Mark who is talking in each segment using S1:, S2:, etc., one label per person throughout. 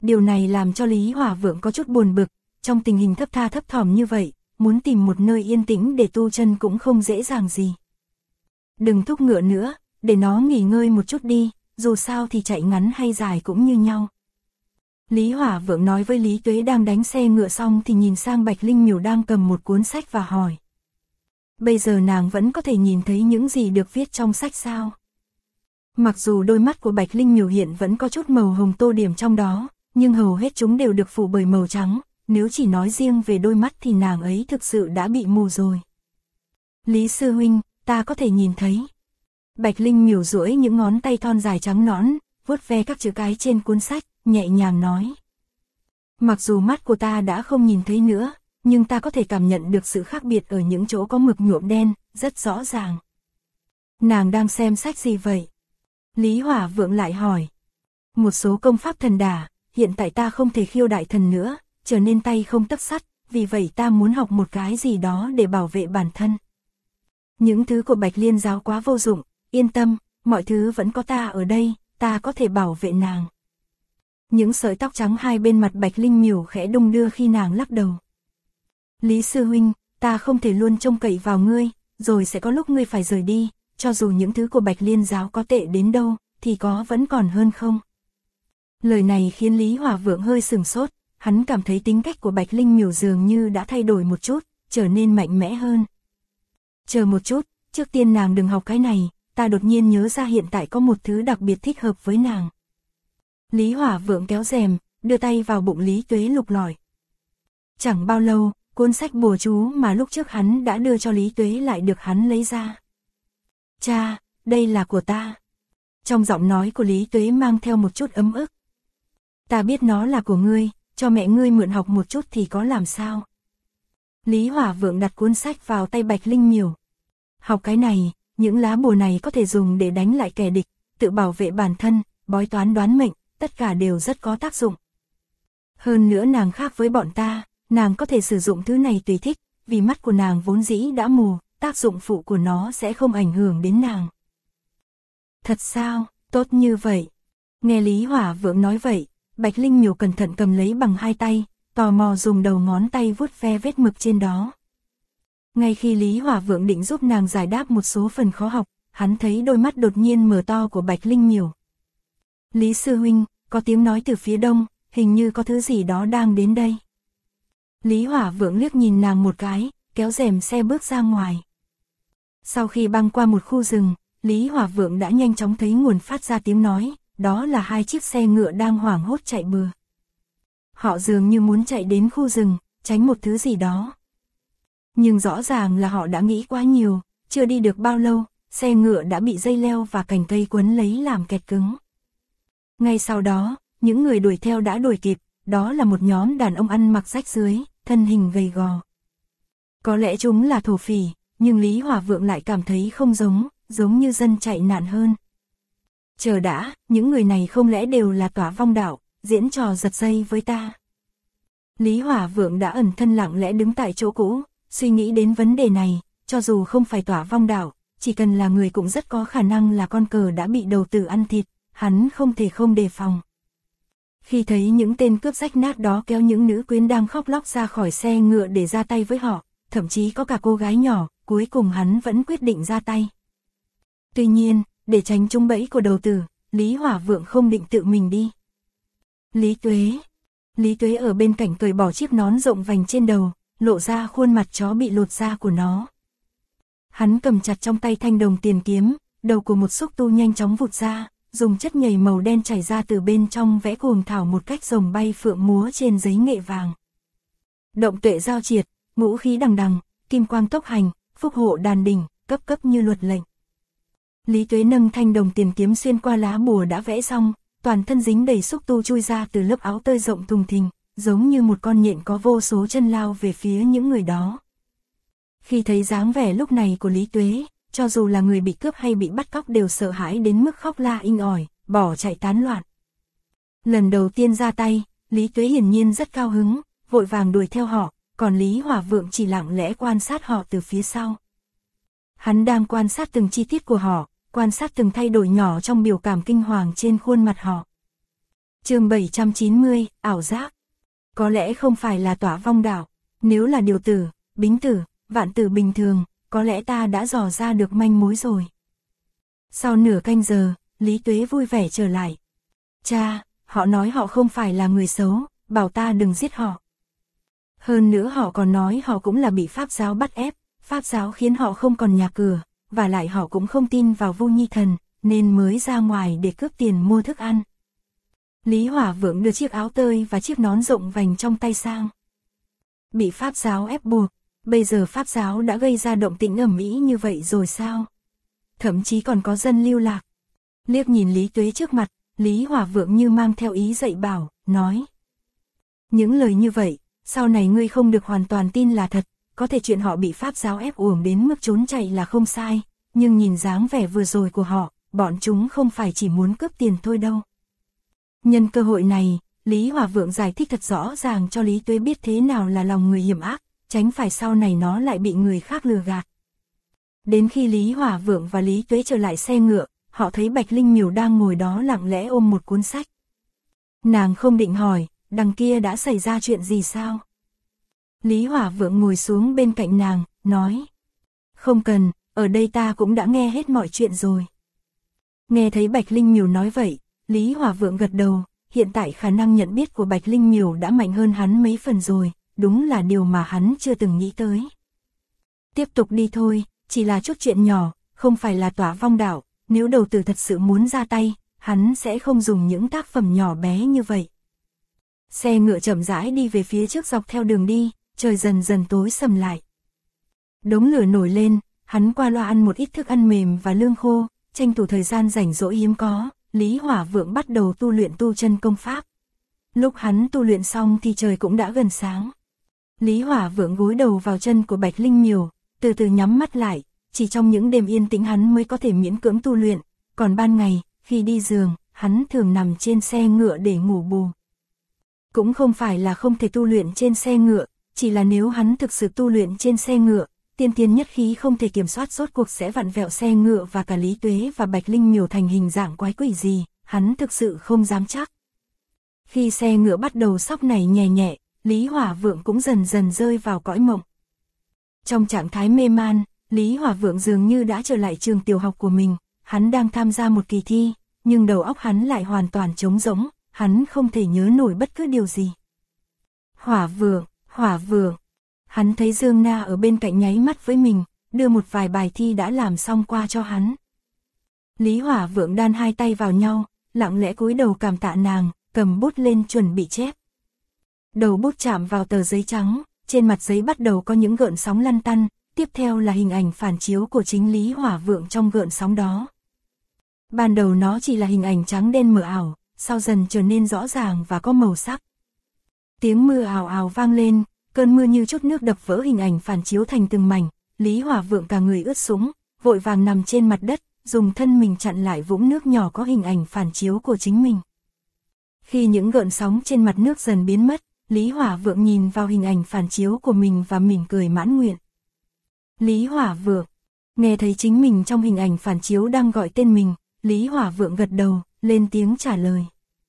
S1: Điều này làm cho Lý Hỏa Vượng có chút buồn bực, trong tình hình thấp tha thấp thỏm như vậy, muốn tìm một nơi yên tĩnh để tu chân cũng không dễ dàng gì. Đừng thúc ngựa nữa, để nó nghỉ ngơi một chút đi, dù sao thì chạy ngắn hay dài cũng như nhau. Lý Hỏa Vượng nói với Lý Tuế đang đánh xe ngựa xong thì nhìn sang Bạch Linh Miểu đang cầm một cuốn sách và hỏi. Bây giờ nàng vẫn có thể nhìn thấy những gì được viết trong sách sao? Mặc dù đôi mắt của Bạch Linh Miểu hiện vẫn có chút màu hồng tô điểm trong đó, nhưng hầu hết chúng đều được phủ bởi màu trắng, nếu chỉ nói riêng về đôi mắt thì nàng ấy thực sự đã bị mù rồi. Lý sư huynh, ta có thể nhìn thấy. Bạch Linh Miểu duỗi những ngón tay thon dài trắng nõn, vuốt ve các chữ cái trên cuốn sách, nhẹ nhàng nói. Mặc dù mắt của ta đã không nhìn thấy nữa, nhưng ta có thể cảm nhận được sự khác biệt ở những chỗ có mực nhuộm đen, rất rõ ràng. Nàng đang xem sách gì vậy? Lý Hỏa Vượng lại hỏi. Một số công pháp thần đả, hiện tại ta không thể khiêu đại thần nữa, trở nên tay không tấc sắt, vì vậy ta muốn học một cái gì đó để bảo vệ bản thân. Những thứ của Bạch Liên giáo quá vô dụng, yên tâm, mọi thứ vẫn có ta ở đây, ta có thể bảo vệ nàng. Những sợi tóc trắng hai bên mặt Bạch Linh Miểu khẽ đung đưa khi nàng lắc đầu. Lý sư huynh, ta không thể luôn trông cậy vào ngươi, rồi sẽ có lúc ngươi phải rời đi, cho dù những thứ của Bạch Liên giáo có tệ đến đâu, thì có vẫn còn hơn không? Lời này khiến Lý Hỏa Vượng hơi sửng sốt, hắn cảm thấy tính cách của Bạch Linh Miểu dường như đã thay đổi một chút, trở nên mạnh mẽ hơn. Chờ một chút, trước tiên nàng đừng học cái này, ta đột nhiên nhớ ra hiện tại có một thứ đặc biệt thích hợp với nàng. Lý Hỏa Vượng kéo rèm, đưa tay vào bụng Lý Tuế lục lọi. Chẳng bao lâu, cuốn sách bùa chú mà lúc trước hắn đã đưa cho Lý Tuế lại được hắn lấy ra. Cha, đây là của ta. Trong giọng nói của Lý Tuế mang theo một chút ấm ức. Ta biết nó là của ngươi, cho mẹ ngươi mượn học một chút thì có làm sao. Lý Hỏa Vượng đặt cuốn sách vào tay Bạch Linh Miểu. Học cái này, những lá bùa này có thể dùng để đánh lại kẻ địch, tự bảo vệ bản thân, bói toán đoán mệnh, tất cả đều rất có tác dụng. Hơn nữa nàng khác với bọn ta, nàng có thể sử dụng thứ này tùy thích, vì mắt của nàng vốn dĩ đã mù, tác dụng phụ của nó sẽ không ảnh hưởng đến nàng. Thật sao, tốt như vậy. Nghe Lý Hỏa Vượng nói vậy, Bạch Linh Miểu cẩn thận cầm lấy bằng hai tay, tò mò dùng đầu ngón tay vuốt ve vết mực trên đó. Ngay khi Lý Hỏa Vượng định giúp nàng giải đáp một số phần khó học, hắn thấy đôi mắt đột nhiên mở to của Bạch Linh Miểu. Lý sư huynh, có tiếng nói từ phía đông, hình như có thứ gì đó đang đến đây. Lý Hỏa Vượng liếc nhìn nàng một cái, kéo rèm xe bước ra ngoài. Sau khi băng qua một khu rừng, Lý Hỏa Vượng đã nhanh chóng thấy nguồn phát ra tiếng nói, đó là hai chiếc xe ngựa đang hoảng hốt chạy bừa. Họ dường như muốn chạy đến khu rừng, tránh một thứ gì đó. Nhưng rõ ràng là họ đã nghĩ quá nhiều, chưa đi được bao lâu, xe ngựa đã bị dây leo và cành cây quấn lấy làm kẹt cứng. Ngay sau đó, những người đuổi theo đã đuổi kịp, đó là một nhóm đàn ông ăn mặc rách rưới, thân hình gầy gò. Có lẽ chúng là thổ phỉ, nhưng Lý Hỏa Vượng lại cảm thấy không giống như dân chạy nạn hơn. Chờ đã, những người này không lẽ đều là Tỏa Vong Đạo, diễn trò giật dây với ta. Lý Hỏa Vượng đã ẩn thân lặng lẽ đứng tại chỗ cũ, suy nghĩ đến vấn đề này, cho dù không phải Tỏa Vong Đạo, chỉ cần là người cũng rất có khả năng là con cờ đã bị đầu tử ăn thịt, hắn không thể không đề phòng. Khi thấy những tên cướp rách nát đó kéo những nữ quyến đang khóc lóc ra khỏi xe ngựa để ra tay với họ, thậm chí có cả cô gái nhỏ, cuối cùng hắn vẫn quyết định ra tay. Tuy nhiên, để tránh trúng bẫy của đầu tử, Lý Hỏa Vượng không định tự mình đi. Lý Tuế ở bên cạnh cởi bỏ chiếc nón rộng vành trên đầu, lộ ra khuôn mặt chó bị lột da của nó. Hắn cầm chặt trong tay thanh đồng tiền kiếm, đầu của một xúc tu nhanh chóng vụt ra, dùng chất nhầy màu đen chảy ra từ bên trong vẽ cuồng thảo một cách rồng bay phượng múa trên giấy nghệ vàng. Động tuệ giao triệt, ngũ khí đằng đằng, kim quang tốc hành, phúc hộ đàn đỉnh, cấp cấp như luật lệnh. Lý Tuế nâng thanh đồng tiền kiếm xuyên qua lá bùa đã vẽ xong, toàn thân dính đầy xúc tu chui ra từ lớp áo tơi rộng thùng thình, giống như một con nhện có vô số chân lao về phía những người đó. Khi thấy dáng vẻ lúc này của Lý Tuế, cho dù là người bị cướp hay bị bắt cóc đều sợ hãi đến mức khóc la inh ỏi, bỏ chạy tán loạn. Lần đầu tiên ra tay, Lý Tuế hiển nhiên rất cao hứng, vội vàng đuổi theo họ, còn Lý Hỏa Vượng chỉ lặng lẽ quan sát họ từ phía sau. Hắn đang quan sát từng chi tiết của họ, quan sát từng thay đổi nhỏ trong biểu cảm kinh hoàng trên khuôn mặt họ. Chương 790, ảo giác. Có lẽ không phải là Tỏa Vong Đạo, nếu là Điều Tử, Bính Tử, Vạn Tử bình thường, có lẽ ta đã dò ra được manh mối rồi. Sau nửa canh giờ, Lý Tuế vui vẻ trở lại. Cha, họ nói họ không phải là người xấu, bảo ta đừng giết họ. Hơn nữa họ còn nói họ cũng là bị Pháp giáo bắt ép, Pháp giáo khiến họ không còn nhà cửa, và lại họ cũng không tin vào Vu Nhi Thần, nên mới ra ngoài để cướp tiền mua thức ăn. Lý Hỏa Vượng đưa chiếc áo tơi và chiếc nón rộng vành trong tay sang. Bị Pháp giáo ép buộc, bây giờ Pháp giáo đã gây ra động tĩnh ầm ĩ như vậy rồi sao? Thậm chí còn có dân lưu lạc. Liếc nhìn Lý Tuế trước mặt, Lý Hỏa Vượng như mang theo ý dạy bảo, nói. Những lời như vậy, sau này ngươi không được hoàn toàn tin là thật, có thể chuyện họ bị Pháp giáo ép uổng đến mức trốn chạy là không sai, nhưng nhìn dáng vẻ vừa rồi của họ, bọn chúng không phải chỉ muốn cướp tiền thôi đâu. Nhân cơ hội này, Lý Hỏa Vượng giải thích thật rõ ràng cho Lý Tuế biết thế nào là lòng người hiểm ác, tránh phải sau này nó lại bị người khác lừa gạt. Đến khi Lý Hỏa Vượng và Lý Tuế trở lại xe ngựa, họ thấy Bạch Linh Miểu đang ngồi đó lặng lẽ ôm một cuốn sách. Nàng không định hỏi, đằng kia đã xảy ra chuyện gì sao? Lý Hỏa Vượng ngồi xuống bên cạnh nàng, nói. Không cần, ở đây ta cũng đã nghe hết mọi chuyện rồi. Nghe thấy Bạch Linh Miểu nói vậy, Lý Hỏa Vượng gật đầu, hiện tại khả năng nhận biết của Bạch Linh Miểu đã mạnh hơn hắn mấy phần rồi, đúng là điều mà hắn chưa từng nghĩ tới. Tiếp tục đi thôi, chỉ là chút chuyện nhỏ, không phải là Tỏa Vong Đạo, nếu Đầu Tử thật sự muốn ra tay, hắn sẽ không dùng những tác phẩm nhỏ bé như vậy. Xe ngựa chậm rãi đi về phía trước dọc theo đường đi, trời dần dần tối sầm lại. Đống lửa nổi lên, hắn qua loa ăn một ít thức ăn mềm và lương khô, tranh thủ thời gian rảnh rỗi hiếm có, Lý Hỏa Vượng bắt đầu tu luyện tu chân công pháp. Lúc hắn tu luyện xong thì trời cũng đã gần sáng. Lý Hỏa Vượng gối đầu vào chân của Bạch Linh Miểu, từ từ nhắm mắt lại, chỉ trong những đêm yên tĩnh hắn mới có thể miễn cưỡng tu luyện, còn ban ngày, khi đi giường, hắn thường nằm trên xe ngựa để ngủ bù. Cũng không phải là không thể tu luyện trên xe ngựa, chỉ là nếu hắn thực sự tu luyện trên xe ngựa, tiên thiên nhất khí không thể kiểm soát rốt cuộc sẽ vặn vẹo xe ngựa và cả Lý Tuế và Bạch Linh Miểu thành hình dạng quái quỷ gì, hắn thực sự không dám chắc. Khi xe ngựa bắt đầu xóc nảy nhẹ nhẹ, Lý Hỏa Vượng cũng dần dần rơi vào cõi mộng. Trong trạng thái mê man, Lý Hỏa Vượng dường như đã trở lại trường tiểu học của mình, hắn đang tham gia một kỳ thi, nhưng đầu óc hắn lại hoàn toàn trống rỗng, hắn không thể nhớ nổi bất cứ điều gì. Hỏa Vượng, hắn thấy Dương Na ở bên cạnh nháy mắt với mình, đưa một vài bài thi đã làm xong qua cho hắn. Lý Hỏa Vượng đan hai tay vào nhau, lặng lẽ cúi đầu cảm tạ nàng, cầm bút lên chuẩn bị chép. Đầu bút chạm vào tờ giấy trắng, trên mặt giấy bắt đầu có những gợn sóng lăn tăn, tiếp theo là hình ảnh phản chiếu của chính Lý Hỏa Vượng trong gợn sóng đó. Ban đầu nó chỉ là hình ảnh trắng đen mờ ảo, sau dần trở nên rõ ràng và có màu sắc. Tiếng mưa ào ào vang lên, cơn mưa như chút nước đập vỡ hình ảnh phản chiếu thành từng mảnh, Lý Hỏa Vượng cả người ướt sũng, vội vàng nằm trên mặt đất, dùng thân mình chặn lại vũng nước nhỏ có hình ảnh phản chiếu của chính mình. Khi những gợn sóng trên mặt nước dần biến mất, Lý Hỏa Vượng nhìn vào hình ảnh phản chiếu của mình và mỉm cười mãn nguyện. Lý Hỏa Vượng, nghe thấy chính mình trong hình ảnh phản chiếu đang gọi tên mình, Lý Hỏa Vượng gật đầu, lên tiếng trả lời.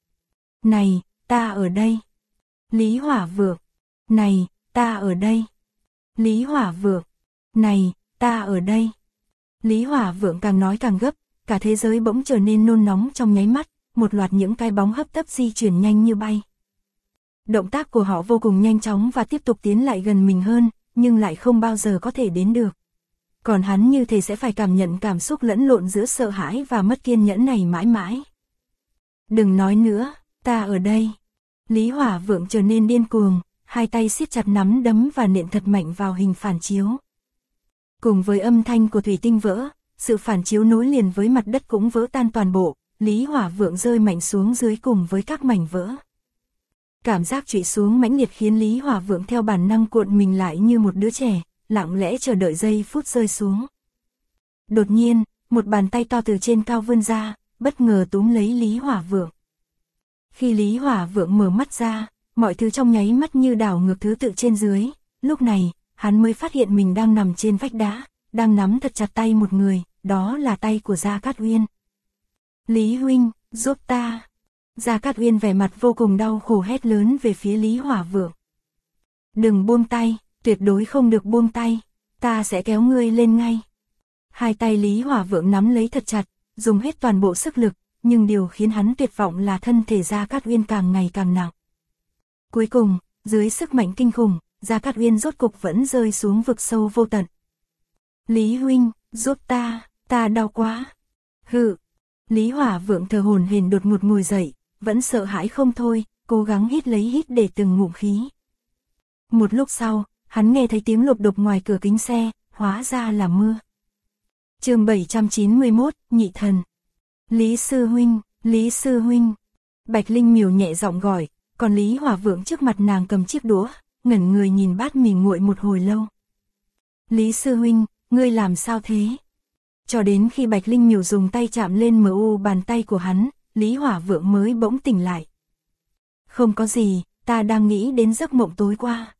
S1: Này, ta ở đây. Lý Hỏa Vượng, này, ta ở đây. Lý Hỏa Vượng, này, ta ở đây. Lý Hỏa Vượng càng nói càng gấp, cả thế giới bỗng trở nên nôn nóng trong nháy mắt, một loạt những cái bóng hấp tấp di chuyển nhanh như bay. Động tác của họ vô cùng nhanh chóng và tiếp tục tiến lại gần mình hơn, nhưng lại không bao giờ có thể đến được. Còn hắn như thể sẽ phải cảm nhận cảm xúc lẫn lộn giữa sợ hãi và mất kiên nhẫn này mãi mãi. Đừng nói nữa, ta ở đây. Lý Hỏa Vượng trở nên điên cuồng, hai tay siết chặt nắm đấm và nện thật mạnh vào hình phản chiếu. Cùng với âm thanh của thủy tinh vỡ, sự phản chiếu nối liền với mặt đất cũng vỡ tan toàn bộ, Lý Hỏa Vượng rơi mạnh xuống dưới cùng với các mảnh vỡ. Cảm giác trụy xuống mãnh liệt khiến Lý Hỏa Vượng theo bản năng cuộn mình lại như một đứa trẻ, lặng lẽ chờ đợi giây phút rơi xuống. Đột nhiên, một bàn tay to từ trên cao vươn ra, bất ngờ túm lấy Lý Hỏa Vượng. Khi Lý Hỏa Vượng mở mắt ra, mọi thứ trong nháy mắt như đảo ngược thứ tự trên dưới, lúc này, hắn mới phát hiện mình đang nằm trên vách đá, đang nắm thật chặt tay một người, đó là tay của Gia Cát Uyên. Lý huynh, giúp ta. Gia Cát Uyên vẻ mặt vô cùng đau khổ hét lớn về phía Lý Hỏa Vượng. Đừng buông tay, tuyệt đối không được buông tay, ta sẽ kéo ngươi lên ngay. Hai tay Lý Hỏa Vượng nắm lấy thật chặt, dùng hết toàn bộ sức lực, nhưng điều khiến hắn tuyệt vọng là thân thể Gia Cát Uyên càng ngày càng nặng. Cuối cùng, dưới sức mạnh kinh khủng, Gia Cát Uyên rốt cục vẫn rơi xuống vực sâu vô tận. Lý huynh, giúp ta đau quá. Hự. Lý Hỏa Vượng thở hổn hển đột ngột ngồi dậy, vẫn sợ hãi không thôi, cố gắng hít lấy hít để từng ngụm khí. Một lúc sau, hắn nghe thấy tiếng lộp độp ngoài cửa kính xe, hóa ra là mưa. Chương 791, Nhị Thần. Lý sư huynh, Lý sư huynh. Bạch Linh Miểu nhẹ giọng gọi, còn Lý Hỏa Vượng trước mặt nàng cầm chiếc đũa, ngẩn người nhìn bát mì nguội một hồi lâu. Lý sư huynh, ngươi làm sao thế? Cho đến khi Bạch Linh Miểu dùng tay chạm lên bàn tay của hắn, Lý Hỏa Vượng mới bỗng tỉnh lại. Không có gì, ta đang nghĩ đến giấc mộng tối qua.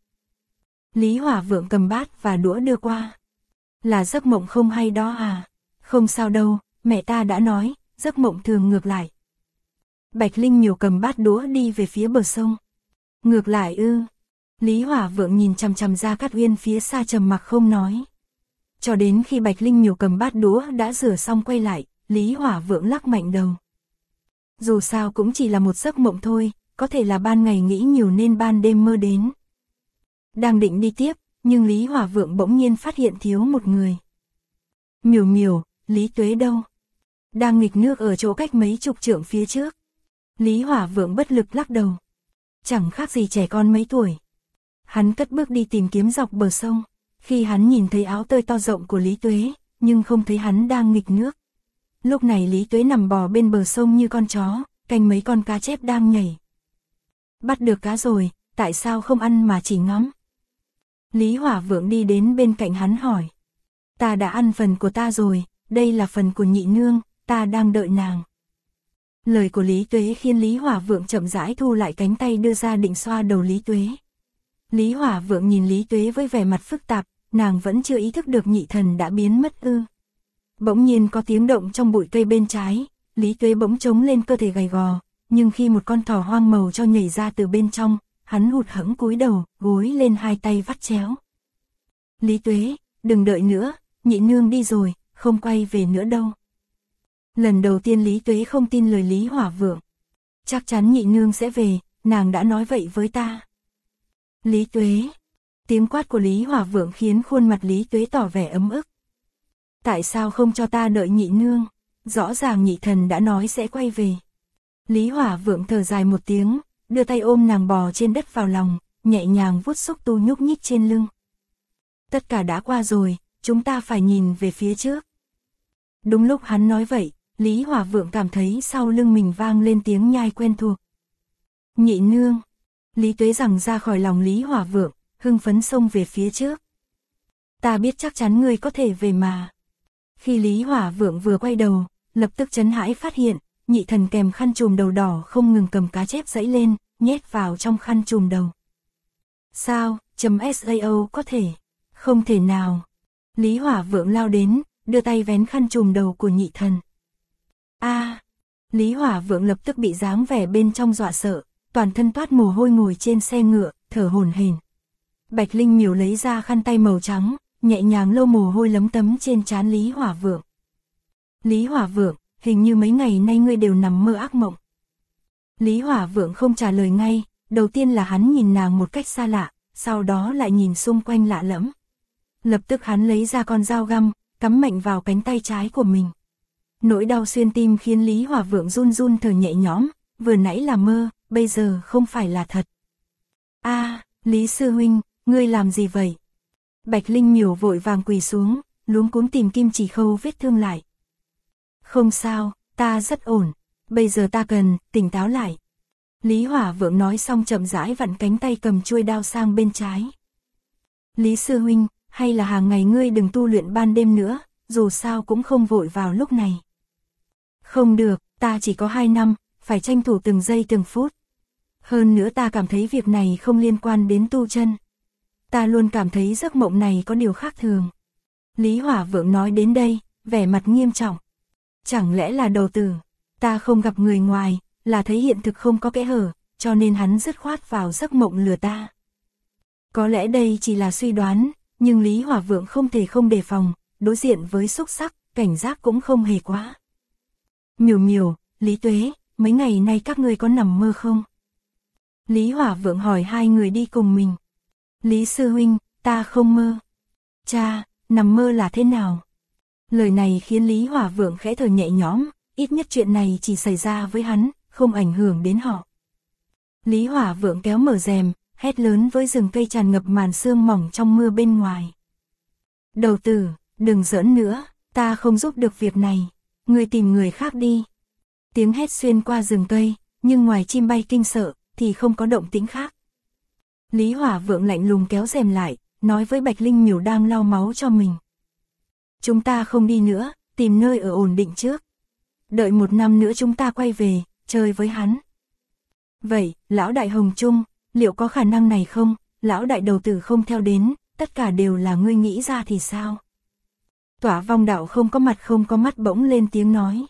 S1: Lý Hỏa Vượng cầm bát và đũa đưa qua. Là giấc mộng không hay đó à? Không sao đâu, mẹ ta đã nói, giấc mộng thường ngược lại. Bạch Linh Miểu cầm bát đũa đi về phía bờ sông. Ngược lại ư? Lý Hỏa Vượng nhìn chằm chằm Gia Cát Uyên phía xa trầm mặc không nói. Cho đến khi Bạch Linh Miểu cầm bát đũa đã rửa xong quay lại, Lý Hỏa Vượng lắc mạnh đầu. Dù sao cũng chỉ là một giấc mộng thôi, có thể là ban ngày nghĩ nhiều nên ban đêm mơ đến. Đang định đi tiếp, nhưng Lý Hỏa Vượng bỗng nhiên phát hiện thiếu một người. Miểu Miểu, Lý Tuế đâu? Đang nghịch nước ở chỗ cách mấy chục trượng phía trước. Lý Hỏa Vượng bất lực lắc đầu. Chẳng khác gì trẻ con mấy tuổi. Hắn cất bước đi tìm kiếm dọc bờ sông. Khi hắn nhìn thấy áo tơi to rộng của Lý Tuế, nhưng không thấy hắn đang nghịch nước. Lúc này Lý Tuế nằm bò bên bờ sông như con chó, canh mấy con cá chép đang nhảy. Bắt được cá rồi, tại sao không ăn mà chỉ ngắm? Lý Hỏa Vượng đi đến bên cạnh hắn hỏi. Ta đã ăn phần của ta rồi, đây là phần của nhị nương, ta đang đợi nàng. Lời của Lý Tuế khiến Lý Hỏa Vượng chậm rãi thu lại cánh tay đưa ra định xoa đầu Lý Tuế. Lý Hỏa Vượng nhìn Lý Tuế với vẻ mặt phức tạp, nàng vẫn chưa ý thức được nhị thần đã biến mất ư. Bỗng nhiên có tiếng động trong bụi cây bên trái, Lý Tuế bỗng trống lên cơ thể gầy gò, nhưng khi một con thỏ hoang màu cho nhảy ra từ bên trong, hắn hụt hẫng cúi đầu, gối lên hai tay vắt chéo. Lý Tuế, đừng đợi nữa, nhị nương đi rồi, không quay về nữa đâu. Lần đầu tiên Lý Tuế không tin lời Lý Hỏa Vượng. Chắc chắn nhị nương sẽ về, nàng đã nói vậy với ta. Lý Tuế. Tiếng quát của Lý Hỏa Vượng khiến khuôn mặt Lý Tuế tỏ vẻ ấm ức. Tại sao không cho ta đợi nhị nương? Rõ ràng nhị thần đã nói sẽ quay về. Lý Hỏa Vượng thở dài một tiếng, đưa tay ôm nàng bò trên đất vào lòng, nhẹ nhàng vuốt xúc tu nhúc nhích trên lưng. Tất cả đã qua rồi, chúng ta phải nhìn về phía trước. Đúng lúc hắn nói vậy, Lý Hỏa Vượng cảm thấy sau lưng mình vang lên tiếng nhai quen thuộc. Nhị nương. Lý Tuế giằng ra khỏi lòng Lý Hỏa Vượng, hưng phấn xông về phía trước. Ta biết chắc chắn ngươi có thể về mà. Khi Lý Hỏa Vượng vừa quay đầu, lập tức chấn hãi phát hiện, nhị thần kèm khăn trùm đầu đỏ không ngừng cầm cá chép giãy lên, nhét vào trong khăn trùm đầu. Sao, .sao có thể? Không thể nào. Lý Hỏa Vượng lao đến, đưa tay vén khăn trùm đầu của nhị thần. Lý Hỏa Vượng lập tức bị dáng vẻ bên trong dọa sợ, toàn thân toát mồ hôi ngồi trên xe ngựa, thở hổn hển. Bạch Linh Miểu lấy ra khăn tay màu trắng, nhẹ nhàng lau mồ hôi lấm tấm trên trán Lý Hỏa Vượng. Lý Hỏa Vượng, hình như mấy ngày nay ngươi đều nằm mơ ác mộng. Lý Hỏa Vượng không trả lời ngay, đầu tiên là hắn nhìn nàng một cách xa lạ, sau đó lại nhìn xung quanh lạ lẫm. Lập tức hắn lấy ra con dao găm, cắm mạnh vào cánh tay trái của mình. Nỗi đau xuyên tim khiến Lý Hỏa Vượng run run thở nhẹ nhõm, vừa nãy là mơ, bây giờ không phải là thật. Lý sư huynh, ngươi làm gì vậy? Bạch Linh Miểu vội vàng quỳ xuống, luống cuống tìm kim chỉ khâu vết thương lại. Không sao, ta rất ổn, bây giờ ta cần tỉnh táo lại. Lý Hỏa Vượng nói xong chậm rãi vặn cánh tay cầm chuôi đao sang bên trái. Lý sư huynh, hay là hàng ngày ngươi đừng tu luyện ban đêm nữa, dù sao cũng không vội vào lúc này. Không được, ta chỉ có 2 năm, phải tranh thủ từng giây từng phút. Hơn nữa ta cảm thấy việc này không liên quan đến tu chân. Ta luôn cảm thấy giấc mộng này có điều khác thường. Lý Hỏa Vượng nói đến đây, vẻ mặt nghiêm trọng. Chẳng lẽ là đầu tử? Ta không gặp người ngoài, là thấy hiện thực không có kẽ hở, cho nên hắn dứt khoát vào giấc mộng lừa ta. Có lẽ đây chỉ là suy đoán, nhưng Lý Hỏa Vượng không thể không đề phòng, đối diện với xúc sắc, cảnh giác cũng không hề quá. Miểu Miểu, Lý Tuế, mấy ngày nay các ngươi có nằm mơ không? Lý Hỏa Vượng hỏi hai người đi cùng mình. Lý sư huynh, ta không mơ. Cha, nằm mơ là thế nào? Lời này khiến Lý Hỏa Vượng khẽ thở nhẹ nhõm, ít nhất chuyện này chỉ xảy ra với hắn, không ảnh hưởng đến họ. Lý Hỏa Vượng kéo mở rèm, hét lớn với rừng cây tràn ngập màn sương mỏng trong mưa bên ngoài. Đầu tử, đừng giỡn nữa, ta không giúp được việc này, ngươi tìm người khác đi. Tiếng hét xuyên qua rừng cây, nhưng ngoài chim bay kinh sợ, thì không có động tĩnh khác. Lý Hỏa Vượng lạnh lùng kéo rèm lại, nói với Bạch Linh Miểu đang lau máu cho mình. Chúng ta không đi nữa, tìm nơi ở ổn định trước. Đợi 1 năm nữa chúng ta quay về, chơi với hắn. Vậy, lão đại Hồng Trung, liệu có khả năng này không? Lão đại đầu tử không theo đến, tất cả đều là ngươi nghĩ ra thì sao? Tỏa Vong Đạo không có mặt không có mắt bỗng lên tiếng nói.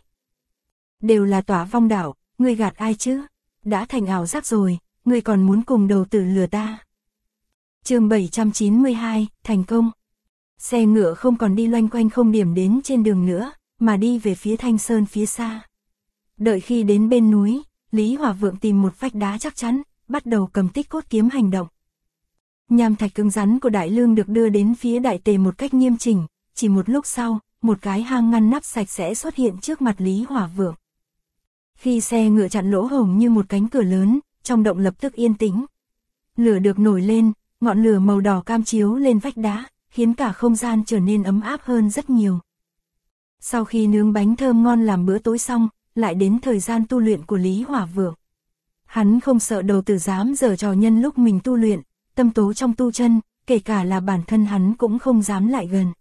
S1: Đều là Tỏa Vong Đạo, ngươi gạt ai chứ? Đã thành ảo giác rồi, ngươi còn muốn cùng đầu tử lừa ta. Chương 792, thành công. Xe ngựa không còn đi loanh quanh không điểm đến trên đường nữa, mà đi về phía Thanh Sơn phía xa. Đợi khi đến bên núi, Lý Hỏa Vượng tìm một vách đá chắc chắn, bắt đầu cầm tích cốt kiếm hành động. Nham thạch cứng rắn của Đại Lương được đưa đến phía Đại Tề một cách nghiêm chỉnh, chỉ một lúc sau, một cái hang ngăn nắp sạch sẽ xuất hiện trước mặt Lý Hỏa Vượng. Khi xe ngựa chặn lỗ hổng như một cánh cửa lớn, trong động lập tức yên tĩnh. Lửa được nổi lên, ngọn lửa màu đỏ cam chiếu lên vách đá, khiến cả không gian trở nên ấm áp hơn rất nhiều. Sau khi nướng bánh thơm ngon làm bữa tối xong, lại đến thời gian tu luyện của Lý Hỏa Vượng. Hắn không sợ đầu tử dám giở trò nhân lúc mình tu luyện, tâm tố trong tu chân, kể cả là bản thân hắn cũng không dám lại gần.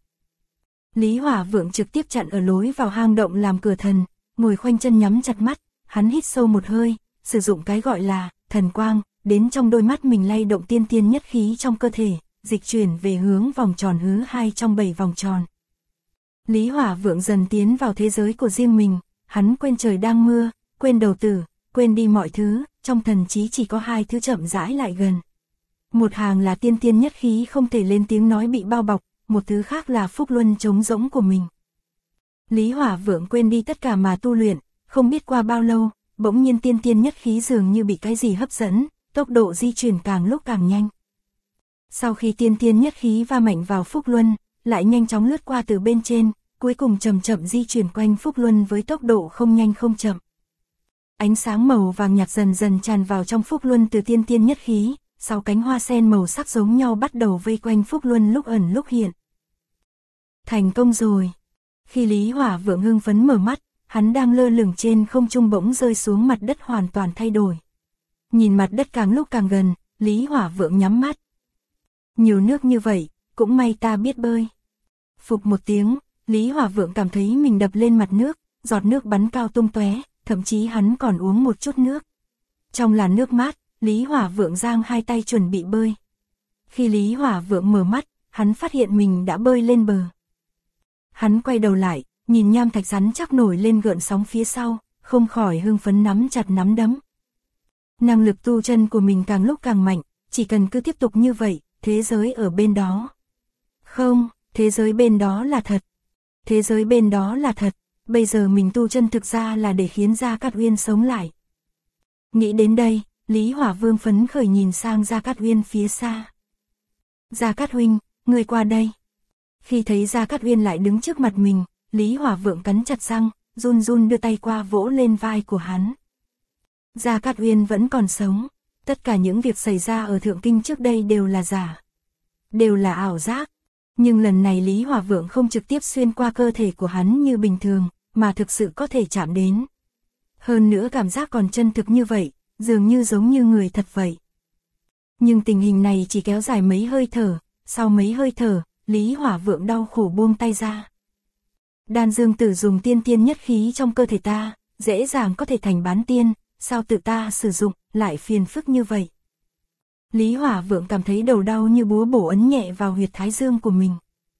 S1: Lý Hỏa Vượng trực tiếp chặn ở lối vào hang động làm cửa thần, ngồi khoanh chân nhắm chặt mắt, hắn hít sâu một hơi, sử dụng cái gọi là thần quang, đến trong đôi mắt mình lay động tiên tiên nhất khí trong cơ thể, dịch chuyển về hướng vòng tròn thứ 2 trong 7 vòng tròn. Lý Hỏa Vượng dần tiến vào thế giới của riêng mình, hắn quên trời đang mưa, quên đầu tử, quên đi mọi thứ, trong thần trí chỉ có 2 thứ chậm rãi lại gần. Một hàng là tiên tiên nhất khí không thể lên tiếng nói bị bao bọc, một thứ khác là phúc luân trống rỗng của mình. Lý Hỏa Vượng quên đi tất cả mà tu luyện, không biết qua bao lâu, bỗng nhiên tiên tiên nhất khí dường như bị cái gì hấp dẫn, tốc độ di chuyển càng lúc càng nhanh. Sau khi tiên tiên nhất khí va mạnh vào phúc luân, lại nhanh chóng lướt qua từ bên trên, cuối cùng chậm chậm di chuyển quanh phúc luân với tốc độ không nhanh không chậm. Ánh sáng màu vàng nhạt dần dần tràn vào trong phúc luân từ tiên tiên nhất khí, 6 cánh hoa sen màu sắc giống nhau bắt đầu vây quanh phúc luân lúc ẩn lúc hiện. Thành công rồi. Khi Lý Hỏa Vượng hưng phấn mở mắt, hắn đang lơ lửng trên không trung bỗng rơi xuống mặt đất hoàn toàn thay đổi. Nhìn mặt đất càng lúc càng gần, Lý Hỏa Vượng nhắm mắt. Nhiều nước như vậy, cũng may ta biết bơi. Phụp một tiếng, Lý Hỏa Vượng cảm thấy mình đập lên mặt nước, giọt nước bắn cao tung tóe, thậm chí hắn còn uống một chút nước. Trong làn nước mát, Lý Hỏa Vượng giang hai tay chuẩn bị bơi. Khi Lý Hỏa Vượng mở mắt, hắn phát hiện mình đã bơi lên bờ. Hắn quay đầu lại, nhìn nham thạch rắn chắc nổi lên gợn sóng phía sau, không khỏi hưng phấn nắm chặt nắm đấm. Năng lực tu chân của mình càng lúc càng mạnh, chỉ cần cứ tiếp tục như vậy, thế giới ở bên đó. Không, thế giới bên đó là thật. Thế giới bên đó là thật, bây giờ mình tu chân thực ra là để khiến Gia Cát Uyên sống lại. Nghĩ đến đây, Lý Hỏa Vương phấn khởi nhìn sang Gia Cát Uyên phía xa. Gia Cát huynh, ngươi qua đây. Khi thấy Gia Cát Uyên lại đứng trước mặt mình, Lý Hỏa Vượng cắn chặt răng, run run đưa tay qua vỗ lên vai của hắn. Gia Cát Uyên vẫn còn sống, tất cả những việc xảy ra ở Thượng Kinh trước đây đều là giả, đều là ảo giác. Nhưng lần này Lý Hỏa Vượng không trực tiếp xuyên qua cơ thể của hắn như bình thường, mà thực sự có thể chạm đến. Hơn nữa cảm giác còn chân thực như vậy, dường như giống như người thật vậy. Nhưng tình hình này chỉ kéo dài mấy hơi thở, sau mấy hơi thở, Lý Hỏa Vượng đau khổ buông tay ra. Đan Dương Tử dùng tiên tiên nhất khí trong cơ thể ta, dễ dàng có thể thành bán tiên, sao tự ta sử dụng, lại phiền phức như vậy. Lý Hỏa Vượng cảm thấy đầu đau như búa bổ ấn nhẹ vào huyệt thái dương của mình.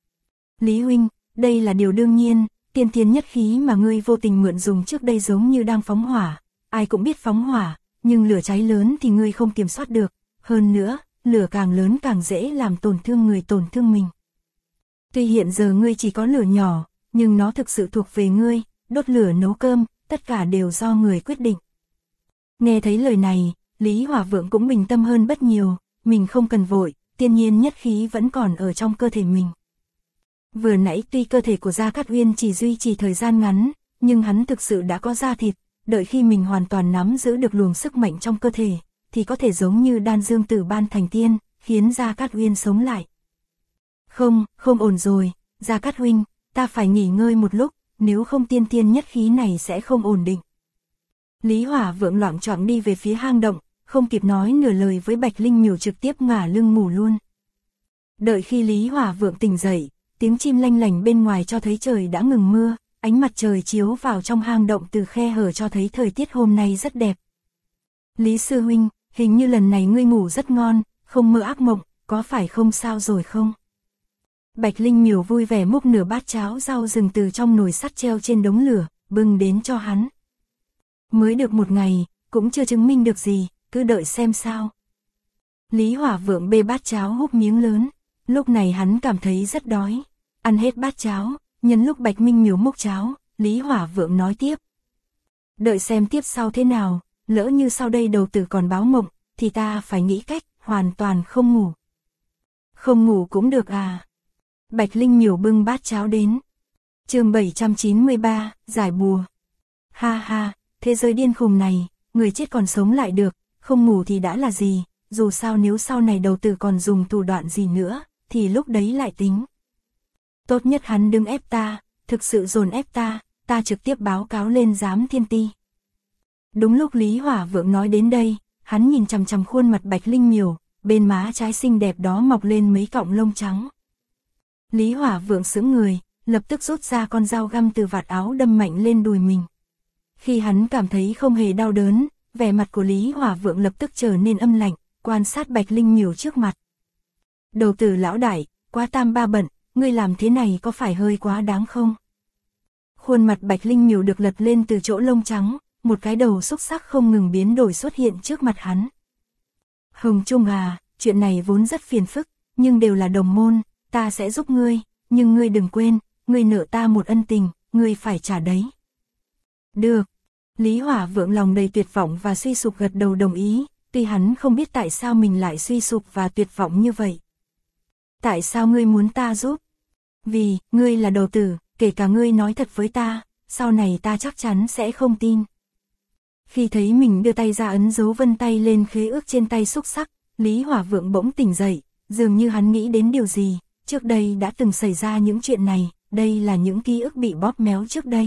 S1: Lý huynh, đây là điều đương nhiên, tiên tiên nhất khí mà ngươi vô tình mượn dùng trước đây giống như đang phóng hỏa, ai cũng biết phóng hỏa, nhưng lửa cháy lớn thì ngươi không kiểm soát được, hơn nữa, lửa càng lớn càng dễ làm tổn thương người tổn thương mình. Tuy hiện giờ ngươi chỉ có lửa nhỏ, nhưng nó thực sự thuộc về ngươi, đốt lửa nấu cơm, tất cả đều do người quyết định. Nghe thấy lời này, Lý Hỏa Vượng cũng bình tâm hơn bất nhiều, mình không cần vội, tiên nhiên nhất khí vẫn còn ở trong cơ thể mình. Vừa nãy tuy cơ thể của Gia Cát Uyên chỉ duy trì thời gian ngắn, nhưng hắn thực sự đã có da thịt, đợi khi mình hoàn toàn nắm giữ được luồng sức mạnh trong cơ thể, thì có thể giống như đan dương tử ban thành tiên, khiến Gia Cát Uyên sống lại. Không ổn rồi, Gia Cát huynh, ta phải nghỉ ngơi một lúc, nếu không tiên tiên nhất khí này sẽ không ổn định. Lý Hỏa Vượng loạng choạng đi về phía hang động, không kịp nói nửa lời với Bạch Linh Miểu trực tiếp ngả lưng ngủ luôn. Đợi khi Lý Hỏa Vượng tỉnh dậy, tiếng chim lanh lảnh bên ngoài cho thấy trời đã ngừng mưa, ánh mặt trời chiếu vào trong hang động từ khe hở cho thấy thời tiết hôm nay rất đẹp. Lý sư huynh, hình như lần này ngươi ngủ rất ngon, không mơ ác mộng, có phải không sao rồi không? Bạch Linh Miểu vui vẻ múc nửa bát cháo rau rừng từ trong nồi sắt treo trên đống lửa, bưng đến cho hắn. Mới được một ngày, cũng chưa chứng minh được gì, cứ đợi xem sao. Lý Hỏa Vượng bê bát cháo húp miếng lớn, lúc này hắn cảm thấy rất đói. Ăn hết bát cháo, nhân lúc Bạch Minh Miểu múc cháo, Lý Hỏa Vượng nói tiếp. Đợi xem tiếp sau thế nào, lỡ như sau đây đầu tử còn báo mộng, thì ta phải nghĩ cách, hoàn toàn không ngủ. Không ngủ cũng được à? Bạch Linh Miểu bưng bát cháo đến. Chương 793, giải bùa. Ha ha, thế giới điên khùng này, người chết còn sống lại được, không ngủ thì đã là gì, dù sao nếu sau này đầu tử còn dùng thủ đoạn gì nữa, thì lúc đấy lại tính. Tốt nhất hắn đừng ép ta, thực sự dồn ép ta trực tiếp báo cáo lên giám thiên ti. Đúng lúc Lý Hỏa Vượng nói đến đây, hắn nhìn chằm chằm khuôn mặt Bạch Linh Miểu, bên má trái xinh đẹp đó mọc lên mấy cọng lông trắng. Lý Hỏa Vượng sững người, lập tức rút ra con dao găm từ vạt áo đâm mạnh lên đùi mình. Khi hắn cảm thấy không hề đau đớn, vẻ mặt của Lý Hỏa Vượng lập tức trở nên âm lạnh, quan sát Bạch Linh Miểu trước mặt. Đầu tử lão đại, quá tam ba bận, ngươi làm thế này có phải hơi quá đáng không? Khuôn mặt Bạch Linh Miểu được lật lên từ chỗ lông trắng, một cái đầu xúc sắc không ngừng biến đổi xuất hiện trước mặt hắn. Hồng Trung à, chuyện này vốn rất phiền phức, nhưng đều là đồng môn, ta sẽ giúp ngươi, nhưng ngươi đừng quên, ngươi nợ ta một ân tình, ngươi phải trả đấy. Được. Lý Hỏa Vượng lòng đầy tuyệt vọng và suy sụp gật đầu đồng ý, tuy hắn không biết tại sao mình lại suy sụp và tuyệt vọng như vậy. Tại sao ngươi muốn ta giúp? Vì, ngươi là đầu tử, kể cả ngươi nói thật với ta, sau này ta chắc chắn sẽ không tin. Khi thấy mình đưa tay ra ấn dấu vân tay lên khế ước trên tay xúc sắc, Lý Hỏa Vượng bỗng tỉnh dậy, dường như hắn nghĩ đến điều gì, trước đây đã từng xảy ra những chuyện này, đây là những ký ức bị bóp méo trước đây.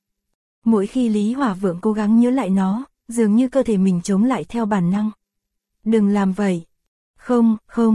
S1: Mỗi khi Lý Hỏa Vượng cố gắng nhớ lại nó, dường như cơ thể mình chống lại theo bản năng. Đừng làm vậy. Không,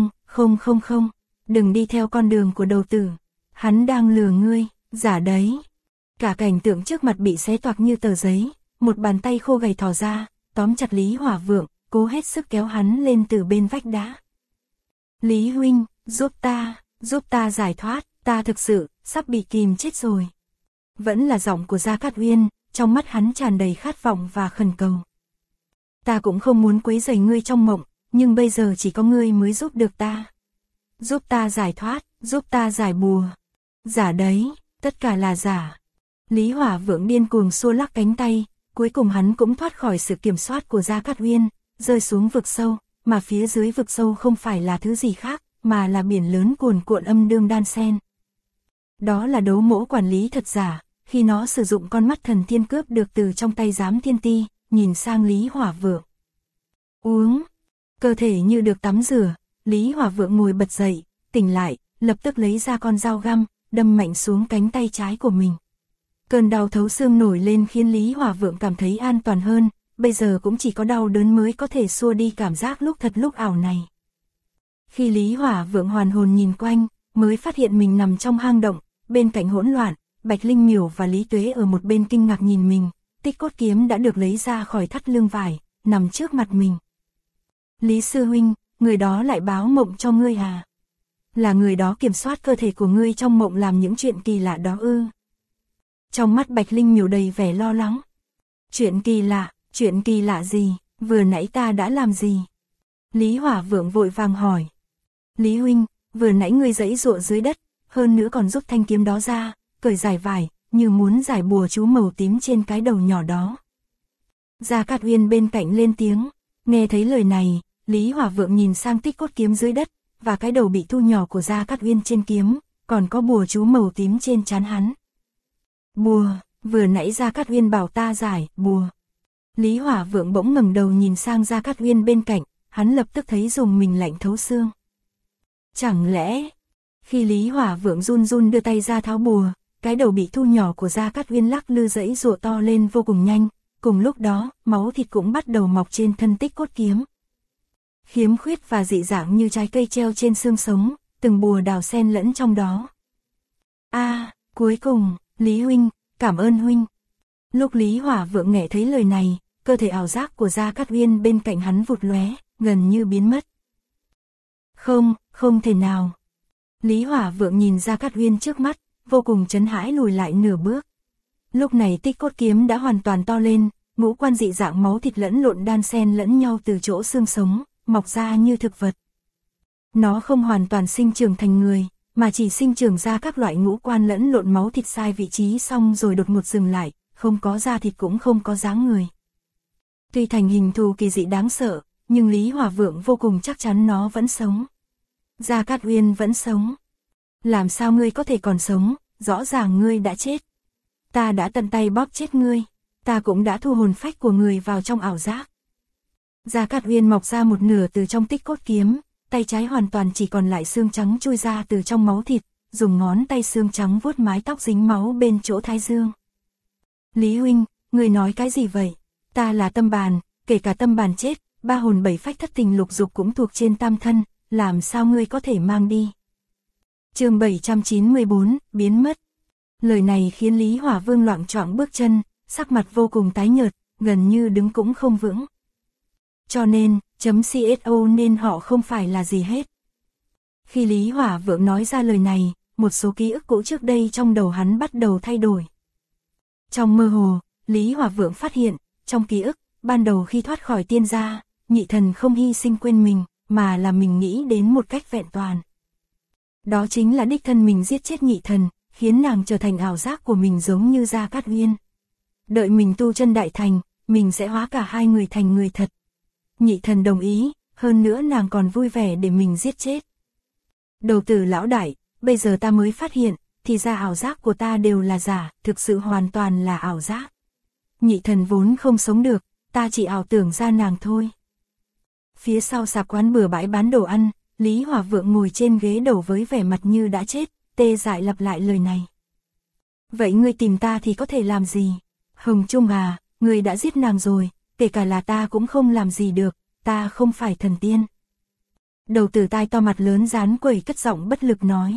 S1: đừng đi theo con đường của đầu tử. Hắn đang lừa ngươi, giả đấy. Cả cảnh tượng trước mặt bị xé toạc như tờ giấy, một bàn tay khô gầy thò ra, tóm chặt Lý Hỏa Vượng, cố hết sức kéo hắn lên từ bên vách đá. Lý huynh, giúp ta giải thoát, ta thực sự, sắp bị kìm chết rồi. Vẫn là giọng của Gia Cát Uyên, trong mắt hắn tràn đầy khát vọng và khẩn cầu. Ta cũng không muốn quấy rầy ngươi trong mộng, nhưng bây giờ chỉ có ngươi mới giúp được ta. Giúp ta giải thoát, giúp ta giải bùa. Giả đấy, tất cả là giả. Lý Hỏa Vượng điên cuồng xua lắc cánh tay, cuối cùng hắn cũng thoát khỏi sự kiểm soát của Gia Cát Uyên, rơi xuống vực sâu, mà phía dưới vực sâu không phải là thứ gì khác, mà là biển lớn cuồn cuộn âm dương đan xen. Đó là đấu mỗ quản lý thật giả, khi nó sử dụng con mắt thần thiên cướp được từ trong tay giám thiên ti, nhìn sang Lý Hỏa Vượng. Uống, cơ thể như được tắm rửa, Lý Hỏa Vượng ngồi bật dậy, tỉnh lại, lập tức lấy ra con dao găm, đâm mạnh xuống cánh tay trái của mình. Cơn đau thấu xương nổi lên khiến Lý Hỏa Vượng cảm thấy an toàn hơn, bây giờ cũng chỉ có đau đớn mới có thể xua đi cảm giác lúc thật lúc ảo này. Khi Lý Hỏa Vượng hoàn hồn nhìn quanh, mới phát hiện mình nằm trong hang động, bên cạnh hỗn loạn, Bạch Linh Miểu và Lý Tuế ở một bên kinh ngạc nhìn mình, tích cốt kiếm đã được lấy ra khỏi thắt lưng vải, nằm trước mặt mình. Lý sư huynh, người đó lại báo mộng cho ngươi à? Là người đó kiểm soát cơ thể của ngươi trong mộng làm những chuyện kỳ lạ đó ư? Trong mắt Bạch Linh Miểu đầy vẻ lo lắng. Chuyện kỳ lạ, Chuyện kỳ lạ gì, vừa nãy ta đã làm gì? Lý Hỏa Vượng vội vàng hỏi. Lý huynh, vừa nãy ngươi giãy giụa dưới đất, hơn nữa còn rút thanh kiếm đó ra, cởi giải vải, như muốn giải bùa chú màu tím trên cái đầu nhỏ đó. Gia Cát Uyên bên cạnh lên tiếng, nghe thấy lời này, Lý Hỏa Vượng nhìn sang tích cốt kiếm dưới đất, và cái đầu bị thu nhỏ của Gia Cát Uyên trên kiếm, còn có bùa chú màu tím trên trán hắn. Bùa, vừa nãy Gia Cát Uyên bảo ta giải, bùa. Lý Hỏa Vượng bỗng ngẩng đầu nhìn sang Gia Cát Uyên bên cạnh, hắn lập tức thấy rùng mình lạnh thấu xương. Chẳng lẽ, khi Lý Hỏa Vượng run run đưa tay ra tháo bùa, cái đầu bị thu nhỏ của Gia Cát Uyên lắc lư giãy giụa to lên vô cùng nhanh, cùng lúc đó, máu thịt cũng bắt đầu mọc trên thân tích cốt kiếm. Khiếm khuyết và dị dạng như trái cây treo trên xương sống, từng bùa đào xen lẫn trong đó. Cuối cùng, Lý huynh, cảm ơn huynh. Lúc Lý Hỏa Vượng nghe thấy lời này, cơ thể ảo giác của Gia Cát Uyên bên cạnh hắn vụt lóe, gần như biến mất. Không thể nào. Lý Hỏa Vượng nhìn Gia Cát Uyên trước mắt, vô cùng chấn hãi lùi lại nửa bước. Lúc này tích cốt kiếm đã hoàn toàn to lên, ngũ quan dị dạng máu thịt lẫn lộn đan xen lẫn nhau từ chỗ xương sống, mọc ra như thực vật. Nó không hoàn toàn sinh trưởng thành người, mà chỉ sinh trưởng ra các loại ngũ quan lẫn lộn máu thịt sai vị trí xong rồi đột ngột dừng lại, không có da thịt cũng không có dáng người. Tuy thành hình thù kỳ dị đáng sợ, nhưng Lý Hỏa Vượng vô cùng chắc chắn nó vẫn sống. Gia Cát Uyên vẫn sống. Làm sao ngươi có thể còn sống, rõ ràng ngươi đã chết. Ta đã tận tay bóp chết ngươi, ta cũng đã thu hồn phách của người vào trong ảo giác. Gia Cát Uyên mọc ra một nửa từ trong tích cốt kiếm, tay trái hoàn toàn chỉ còn lại xương trắng chui ra từ trong máu thịt, dùng ngón tay xương trắng vuốt mái tóc dính máu bên chỗ thái dương. Lý huynh, người nói cái gì vậy? Ta là tâm bàn, kể cả tâm bàn chết, ba hồn bảy phách thất tình lục dục cũng thuộc trên tam thân, làm sao ngươi có thể mang đi? Chương 794, biến mất. Lời này khiến Lý Hỏa Vương loạng choạng bước chân, sắc mặt vô cùng tái nhợt, gần như đứng cũng không vững. Cho nên, .co nên họ không phải là gì hết. Khi Lý Hỏa Vượng nói ra lời này, một số ký ức cũ trước đây trong đầu hắn bắt đầu thay đổi. Trong mơ hồ, Lý Hỏa Vượng phát hiện, trong ký ức, ban đầu khi thoát khỏi tiên gia, nhị thần không hy sinh quên mình, mà là mình nghĩ đến một cách vẹn toàn. Đó chính là đích thân mình giết chết nhị thần, khiến nàng trở thành ảo giác của mình giống như Gia Cát Uyên. Đợi mình tu chân đại thành, mình sẽ hóa cả hai người thành người thật. Nhị thần đồng ý, hơn nữa nàng còn vui vẻ để mình giết chết. Đầu tử lão đại, bây giờ ta mới phát hiện, thì ra ảo giác của ta đều là giả, thực sự hoàn toàn là ảo giác. Nhị thần vốn không sống được, ta chỉ ảo tưởng ra nàng thôi. Phía sau sạp quán bừa bãi bán đồ ăn, Lý Hỏa Vượng ngồi trên ghế đầu với vẻ mặt như đã chết, tê dại lặp lại lời này. Vậy ngươi tìm ta thì có thể làm gì? Hồng Trung à, ngươi đã giết nàng rồi, kể cả là ta cũng không làm gì được, ta không phải thần tiên. Đầu tử tai to mặt lớn dán quẩy cất giọng bất lực nói.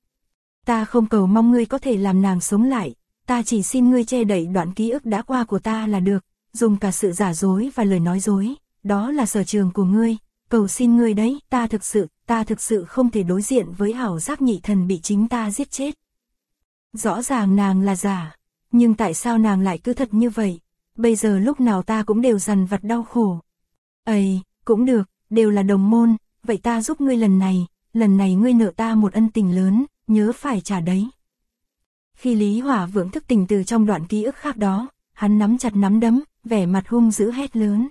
S1: Ta không cầu mong ngươi có thể làm nàng sống lại, ta chỉ xin ngươi che đậy đoạn ký ức đã qua của ta là được, dùng cả sự giả dối và lời nói dối, đó là sở trường của ngươi, cầu xin ngươi đấy, ta thực sự không thể đối diện với ảo giác nhị thần bị chính ta giết chết. Rõ ràng nàng là giả, nhưng tại sao nàng lại cứ thật như vậy? Bây giờ lúc nào ta cũng đều dằn vặt đau khổ. Ây, cũng được, đều là đồng môn, vậy ta giúp ngươi lần này ngươi nợ ta một ân tình lớn, nhớ phải trả đấy. Khi Lý Hỏa Vượng thức tỉnh từ trong đoạn ký ức khác đó, hắn nắm chặt nắm đấm, vẻ mặt hung dữ hét lớn.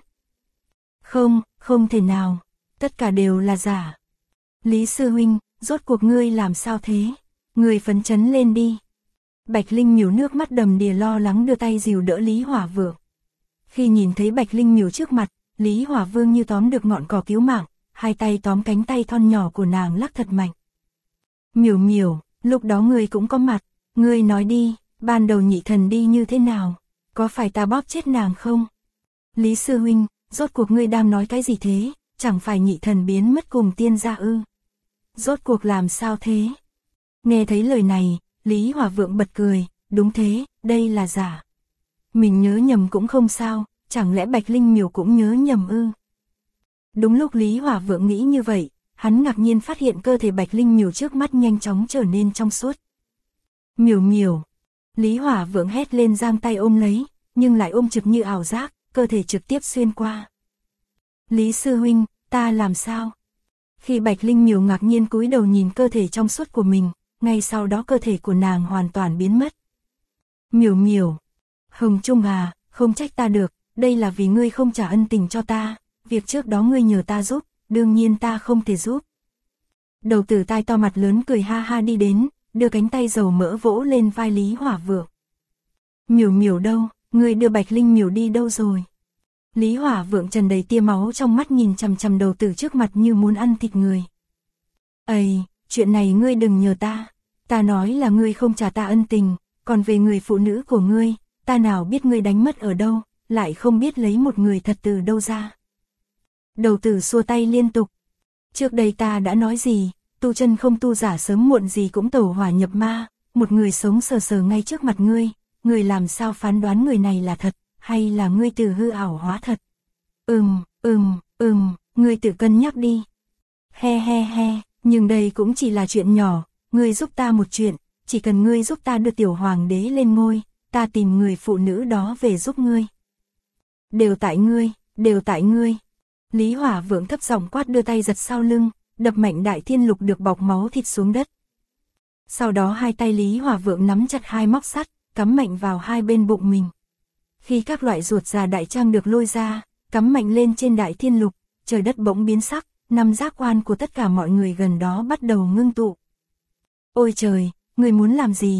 S1: Không thể nào, tất cả đều là giả. Lý sư huynh, rốt cuộc ngươi làm sao thế? Ngươi phấn chấn lên đi. Bạch Linh Miểu nước mắt đầm đìa lo lắng đưa tay dìu đỡ Lý Hỏa Vượng. Khi nhìn thấy Bạch Linh Miểu trước mặt, Lý Hỏa Vương như tóm được ngọn cỏ cứu mạng, hai tay tóm cánh tay thon nhỏ của nàng lắc thật mạnh. Miểu, lúc đó ngươi cũng có mặt, ngươi nói đi, ban đầu nhị thần đi như thế nào? Có phải ta bóp chết nàng không? Lý sư huynh, rốt cuộc ngươi đang nói cái gì thế? Chẳng phải nhị thần biến mất cùng tiên gia ư? Rốt cuộc làm sao thế? Nghe thấy lời này, Lý Hỏa Vượng bật cười, đúng thế, đây là giả. Mình nhớ nhầm cũng không sao, chẳng lẽ Bạch Linh Miểu cũng nhớ nhầm ư? Đúng lúc Lý Hỏa Vượng nghĩ như vậy, hắn ngạc nhiên phát hiện cơ thể Bạch Linh Miểu trước mắt nhanh chóng trở nên trong suốt. Miểu. Lý Hỏa Vượng hét lên giang tay ôm lấy, nhưng lại ôm chực như ảo giác, cơ thể trực tiếp xuyên qua. Lý sư huynh, ta làm sao? Khi Bạch Linh Miểu ngạc nhiên cúi đầu nhìn cơ thể trong suốt của mình, ngay sau đó cơ thể của nàng hoàn toàn biến mất. Miểu Miểu, Hồng Trung à, không trách ta được, đây là vì ngươi không trả ân tình cho ta, việc trước đó ngươi nhờ ta giúp, đương nhiên ta không thể giúp. Đầu tử tai to mặt lớn cười ha ha đi đến, đưa cánh tay dầu mỡ vỗ lên vai Lý Hỏa Vượng. Miểu Miểu đâu, ngươi đưa Bạch Linh Miểu đi đâu rồi? Lý Hỏa Vượng tràn đầy tia máu trong mắt nhìn chằm chằm đầu tử trước mặt như muốn ăn thịt người. Ây, chuyện này ngươi đừng nhờ ta nói là ngươi không trả ta ân tình, còn về người phụ nữ của ngươi, ta nào biết ngươi đánh mất ở đâu, lại không biết lấy một người thật từ đâu ra. Đầu tử xua tay liên tục. Trước đây ta đã nói gì, tu chân không tu giả sớm muộn gì cũng tẩu hỏa nhập ma, một người sống sờ sờ ngay trước mặt ngươi làm sao phán đoán người này là thật, hay là ngươi từ hư ảo hóa thật? Ngươi tự cân nhắc đi. He, nhưng đây cũng chỉ là chuyện nhỏ, ngươi giúp ta một chuyện, chỉ cần ngươi giúp ta đưa tiểu hoàng đế lên ngôi, ta tìm người phụ nữ đó về giúp ngươi. Đều tại ngươi. Lý Hỏa Vượng thấp giọng quát đưa tay giật sau lưng, đập mạnh đại thiên lục được bọc máu thịt xuống đất. Sau đó hai tay Lý Hỏa Vượng nắm chặt hai móc sắt, cắm mạnh vào hai bên bụng mình. Khi các loại ruột già đại trang được lôi ra, cắm mạnh lên trên đại thiên lục, trời đất bỗng biến sắc, năm giác quan của tất cả mọi người gần đó bắt đầu ngưng tụ. Ôi trời, người muốn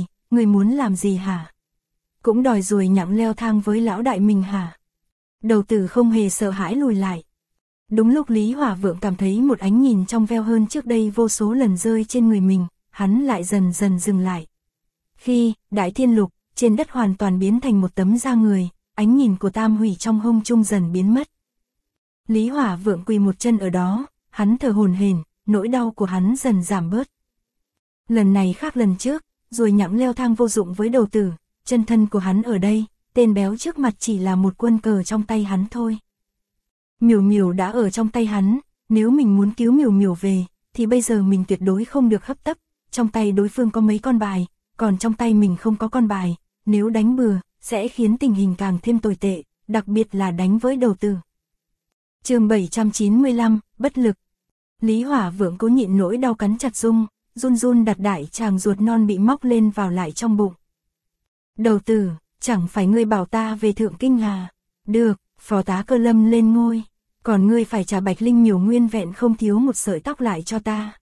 S1: làm gì hả? Cũng đòi ruồi nhặng leo thang với lão đại mình hả? Đầu tử không hề sợ hãi lùi lại. Đúng lúc Lý Hỏa Vượng cảm thấy một ánh nhìn trong veo hơn trước đây vô số lần rơi trên người mình, hắn lại dần dần dừng lại. Khi đại thiên lục trên đất hoàn toàn biến thành một tấm da người, ánh nhìn của Tam Hủy trong hông trung dần biến mất. Lý Hỏa Vượng quỳ một chân ở đó, hắn thở hổn hển, nỗi đau của hắn dần giảm bớt. Lần này khác lần trước, rồi nhặng leo thang vô dụng với đầu tử, chân thân của hắn ở đây, tên béo trước mặt chỉ là một quân cờ trong tay hắn thôi. Miểu Miểu đã ở trong tay hắn, nếu mình muốn cứu Miểu Miểu về, thì bây giờ mình tuyệt đối không được hấp tấp, trong tay đối phương có mấy con bài, còn trong tay mình không có con bài, nếu đánh bừa, sẽ khiến tình hình càng thêm tồi tệ, đặc biệt là đánh với đầu tử. Chương 795, bất lực. Lý Hỏa Vượng cố nhịn nỗi đau cắn chặt run run đặt đại tràng ruột non bị móc lên vào lại trong bụng. Đầu tử, chẳng phải ngươi bảo ta về Thượng Kinh à? Được, phó tá Cơ Lâm lên ngôi, còn ngươi phải trả Bạch Linh Miểu nguyên vẹn không thiếu một sợi tóc lại cho ta.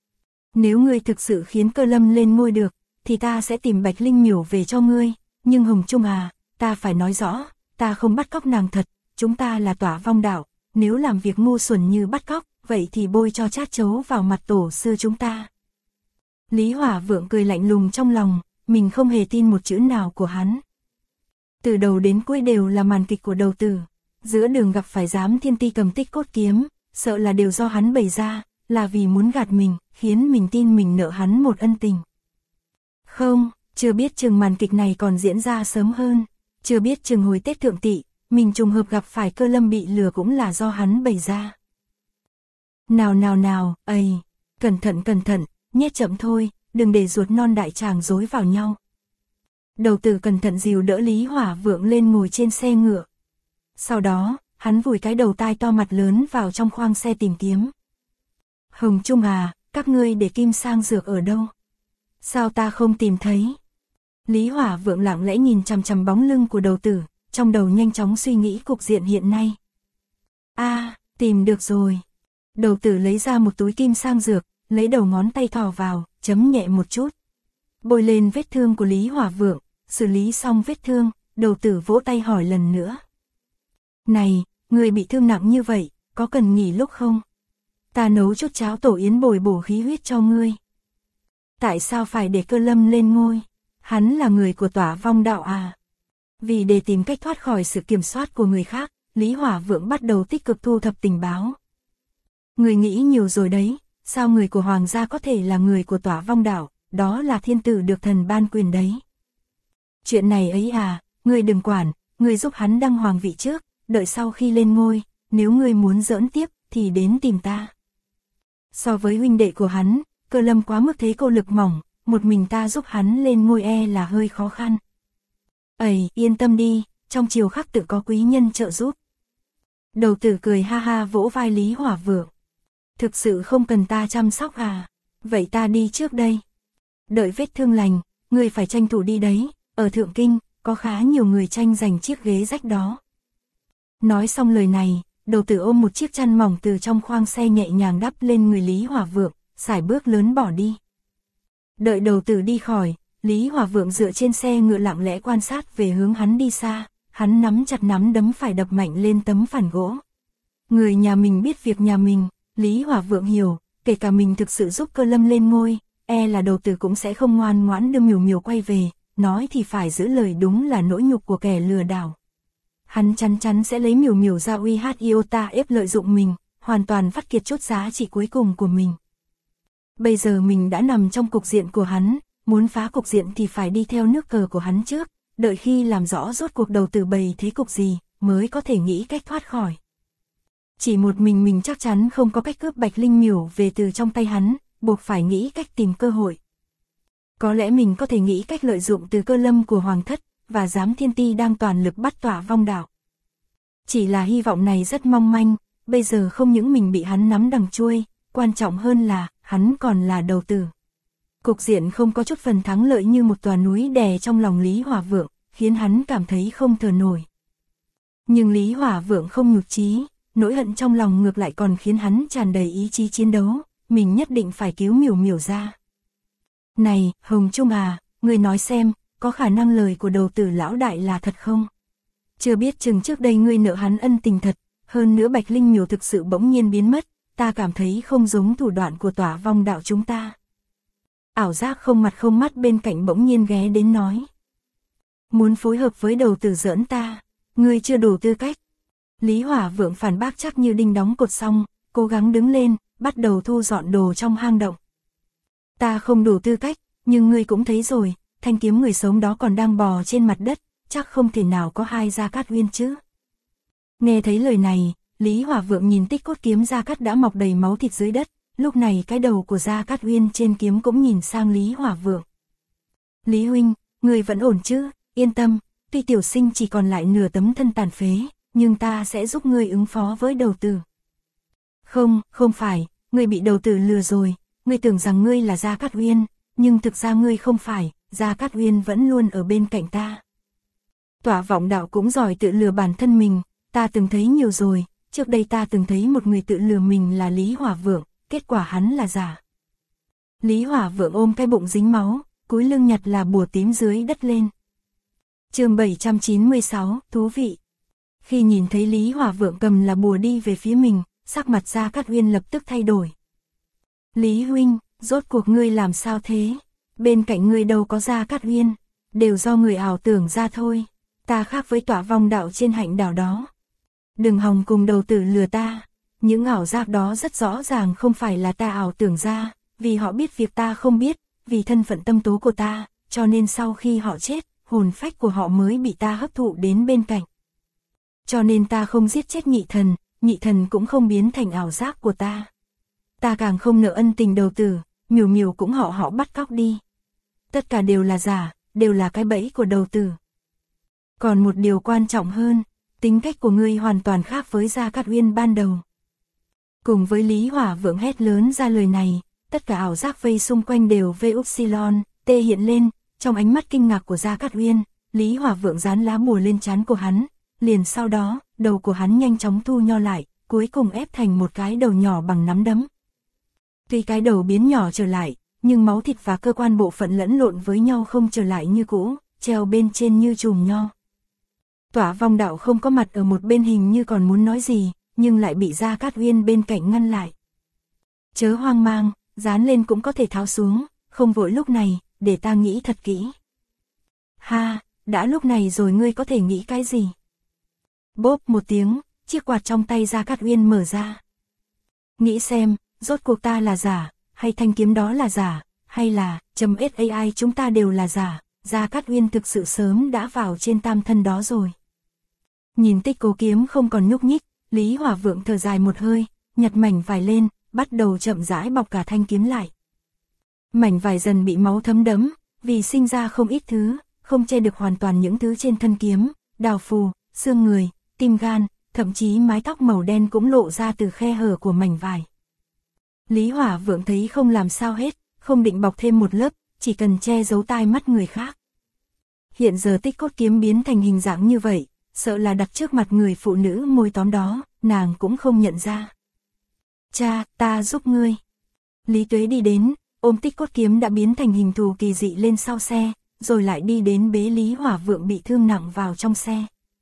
S1: Nếu ngươi thực sự khiến Cơ Lâm lên ngôi được, thì ta sẽ tìm Bạch Linh Miểu về cho ngươi, nhưng Hồng Trung à, ta phải nói rõ, ta không bắt cóc nàng thật, chúng ta là Tỏa Vong đạo, nếu làm việc ngu xuẩn như bắt cóc, vậy thì bôi cho chát chấu vào mặt tổ sư chúng ta. Lý Hỏa Vượng cười lạnh lùng trong lòng, mình không hề tin một chữ nào của hắn. Từ đầu đến cuối đều là màn kịch của đầu tử, giữa đường gặp phải Giám Thiên Ti cầm Tích Cốt kiếm, sợ là đều do hắn bày ra, là vì muốn gạt mình, khiến mình tin mình nợ hắn một ân tình. Không, chưa biết chừng màn kịch này còn diễn ra sớm hơn, chưa biết chừng hồi Tết Thượng Tỵ, mình trùng hợp gặp phải Cơ Lâm bị lừa cũng là do hắn bày ra. Nào, cẩn thận, nhét chậm thôi, đừng để ruột non đại tràng rối vào nhau. Đầu tử cẩn thận dìu đỡ Lý Hỏa Vượng lên ngồi trên xe ngựa. Sau đó, hắn vùi cái đầu tai to mặt lớn vào trong khoang xe tìm kiếm. Hồng Trung à, các ngươi để Kim Sang Dược ở đâu? Sao ta không tìm thấy? Lý Hỏa Vượng lặng lẽ nhìn chằm chằm bóng lưng của đầu tử, trong đầu nhanh chóng suy nghĩ cục diện hiện nay. Tìm được rồi. Đầu tử lấy ra một túi Kim Sang Dược, lấy đầu ngón tay thò vào, chấm nhẹ một chút. Bôi lên vết thương của Lý Hỏa Vượng, xử lý xong vết thương, đầu tử vỗ tay hỏi lần nữa. Này, người bị thương nặng như vậy, có cần nghỉ lúc không? Ta nấu chút cháo tổ yến bồi bổ khí huyết cho ngươi. Tại sao phải để Cơ Lâm lên ngôi? Hắn là người của Tỏa Vong đạo à? Vì để tìm cách thoát khỏi sự kiểm soát của người khác, Lý Hỏa Vượng bắt đầu tích cực thu thập tình báo. Người nghĩ nhiều rồi đấy, sao người của Hoàng gia có thể là người của Tỏa Vong đạo, đó là thiên tử được thần ban quyền đấy. Chuyện này ấy à, ngươi đừng quản, ngươi giúp hắn đăng hoàng vị trước, đợi sau khi lên ngôi, nếu ngươi muốn giỡn tiếp, thì đến tìm ta. So với huynh đệ của hắn, Cơ Lâm quá mức thế cô lực mỏng, một mình ta giúp hắn lên ngôi là hơi khó khăn. Yên tâm đi, trong chiều khắc tự có quý nhân trợ giúp. Đầu tử cười ha ha vỗ vai Lý Hỏa Vượng. Thực sự không cần ta chăm sóc à? Vậy ta đi trước đây. Đợi vết thương lành, ngươi phải tranh thủ đi đấy, ở Thượng Kinh, có khá nhiều người tranh giành chiếc ghế rách đó. Nói xong lời này, đầu tử ôm một chiếc chăn mỏng từ trong khoang xe nhẹ nhàng đắp lên người Lý Hỏa Vượng, sải bước lớn bỏ đi. Đợi đầu tử đi khỏi, Lý Hỏa Vượng dựa trên xe ngựa lặng lẽ quan sát về hướng hắn đi xa, hắn nắm chặt nắm đấm phải đập mạnh lên tấm phản gỗ. Người nhà mình biết việc nhà mình, Lý Hỏa Vượng hiểu, kể cả mình thực sự giúp Cơ Lâm lên ngôi, là đầu tử cũng sẽ không ngoan ngoãn đưa Miểu Miểu quay về, nói thì phải giữ lời đúng là nỗi nhục của kẻ lừa đảo. Hắn chắn chắn sẽ lấy Miểu Miểu ra uy hát iota ép lợi dụng mình, hoàn toàn vắt kiệt chốt giá trị cuối cùng của mình. Bây giờ mình đã nằm trong cục diện của hắn, muốn phá cục diện thì phải đi theo nước cờ của hắn trước, đợi khi làm rõ rốt cuộc đầu tử bày thế cục gì, mới có thể nghĩ cách thoát khỏi. Chỉ một mình chắc chắn không có cách cướp Bạch Linh Miểu về từ trong tay hắn, buộc phải nghĩ cách tìm cơ hội. Có lẽ mình có thể nghĩ cách lợi dụng từ Cơ Lâm của Hoàng thất, và Giám Thiên Ti đang toàn lực bắt Tỏa Vong Đạo. Chỉ là hy vọng này rất mong manh, bây giờ không những mình bị hắn nắm đằng chuôi, quan trọng hơn là, hắn còn là đầu tử. Cục diện không có chút phần thắng lợi như một tòa núi đè trong lòng Lý Hỏa Vượng, khiến hắn cảm thấy không thở nổi. Nhưng Lý Hỏa Vượng không nhụt chí, nỗi hận trong lòng ngược lại còn khiến hắn tràn đầy ý chí chiến đấu, mình nhất định phải cứu Miểu Miểu ra. Này, Hồng Trung à, ngươi nói xem, có khả năng lời của đầu tử lão đại là thật không? Chưa biết chừng trước đây ngươi nợ hắn ân tình thật, hơn nữa Bạch Linh Miểu thực sự bỗng nhiên biến mất, ta cảm thấy không giống thủ đoạn của Tỏa Vong Đạo chúng ta. Ảo giác không mặt không mắt bên cạnh bỗng nhiên ghé đến nói. Muốn phối hợp với đầu tử giỡn ta, ngươi chưa đủ tư cách. Lý Hỏa Vượng phản bác chắc như đinh đóng cột xong, cố gắng đứng lên, bắt đầu thu dọn đồ trong hang động. Ta không đủ tư cách, nhưng ngươi cũng thấy rồi, thanh kiếm người sống đó còn đang bò trên mặt đất, chắc không thể nào có hai Gia Cát Uyên chứ. Nghe thấy lời này, Lý Hỏa Vượng nhìn tích cốt kiếm Gia Cát đã mọc đầy máu thịt dưới đất, lúc này cái đầu của Gia Cát Uyên trên kiếm cũng nhìn sang Lý Hỏa Vượng. Lý huynh, người vẫn ổn chứ, yên tâm, tuy tiểu sinh chỉ còn lại nửa tấm thân tàn phế, nhưng ta sẽ giúp ngươi ứng phó với đầu tử. Không phải, ngươi bị đầu tử lừa rồi, ngươi tưởng rằng ngươi là Gia Cát Uyên, nhưng thực ra ngươi không phải, Gia Cát Uyên vẫn luôn ở bên cạnh ta. Tỏa Vọng Đạo cũng giỏi tự lừa bản thân mình, ta từng thấy nhiều rồi, trước đây ta từng thấy một người tự lừa mình là Lý Hỏa Vượng, kết quả hắn là giả. Lý Hỏa Vượng ôm cái bụng dính máu, cúi lưng nhặt là bùa tím dưới đất lên. Chương 796, thú vị. Khi nhìn thấy Lý Hỏa Vượng cầm là bùa đi về phía mình, sắc mặt Gia Cát Uyên lập tức thay đổi. Lý huynh, rốt cuộc ngươi làm sao thế? Bên cạnh ngươi đâu có Gia Cát Uyên, đều do người ảo tưởng ra thôi. Ta khác với Tỏa Vong Đạo trên hạnh đảo đó. Đừng hòng cùng đầu tử lừa ta. Những ảo giác đó rất rõ ràng không phải là ta ảo tưởng ra, vì họ biết việc ta không biết, vì thân phận tâm tố của ta, cho nên sau khi họ chết, hồn phách của họ mới bị ta hấp thụ đến bên cạnh. Cho nên ta không giết chết nhị thần cũng không biến thành ảo giác của ta. Ta càng không nợ ân tình đầu tử, Miểu Miểu cũng họ bắt cóc đi. Tất cả đều là giả, đều là cái bẫy của đầu tử. Còn một điều quan trọng hơn, tính cách của ngươi hoàn toàn khác với Gia Cát Uyên ban đầu. Cùng với Lý Hỏa Vượng hét lớn ra lời này, tất cả ảo giác vây xung quanh đều T hiện lên, trong ánh mắt kinh ngạc của Gia Cát Uyên, Lý Hỏa Vượng dán lá bùa lên trán của hắn, liền sau đó, đầu của hắn nhanh chóng thu nho lại, cuối cùng ép thành một cái đầu nhỏ bằng nắm đấm. Tuy cái đầu biến nhỏ trở lại, nhưng máu thịt và cơ quan bộ phận lẫn lộn với nhau không trở lại như cũ, treo bên trên như chùm nho. Tỏa Vong Đạo không có mặt ở một bên hình như còn muốn nói gì, nhưng lại bị Gia Cát Uyên bên cạnh ngăn lại. Chớ hoang mang, dán lên cũng có thể tháo xuống, không vội lúc này, để ta nghĩ thật kỹ. Ha, đã lúc này rồi ngươi có thể nghĩ cái gì? Bốp một tiếng, chiếc quạt trong tay Gia Cát Uyên mở ra. Nghĩ xem, rốt cuộc ta là giả, hay thanh kiếm đó là giả, hay là, .sai chúng ta đều là giả, Gia Cát Uyên thực sự sớm đã vào trên tam thân đó rồi. Nhìn tích cố kiếm không còn nhúc nhích, Lý Hỏa Vượng thở dài một hơi, nhặt mảnh vải lên, bắt đầu chậm rãi bọc cả thanh kiếm lại. Mảnh vải dần bị máu thấm đẫm, vì sinh ra không ít thứ, không che được hoàn toàn những thứ trên thân kiếm, đào phù, xương người, tim gan, thậm chí mái tóc màu đen cũng lộ ra từ khe hở của mảnh vải. Lý Hỏa Vượng thấy không làm sao hết, không định bọc thêm một lớp, chỉ cần che giấu tai mắt người khác. Hiện giờ Tích Cốt kiếm biến thành hình dạng như vậy, sợ là đặt trước mặt người phụ nữ môi tóm đó, nàng cũng không nhận ra. Cha, ta giúp ngươi. Lý Tuế đi đến, ôm Tích Cốt kiếm đã biến thành hình thù kỳ dị lên sau xe, rồi lại đi đến bế Lý Hỏa Vượng bị thương nặng vào trong xe.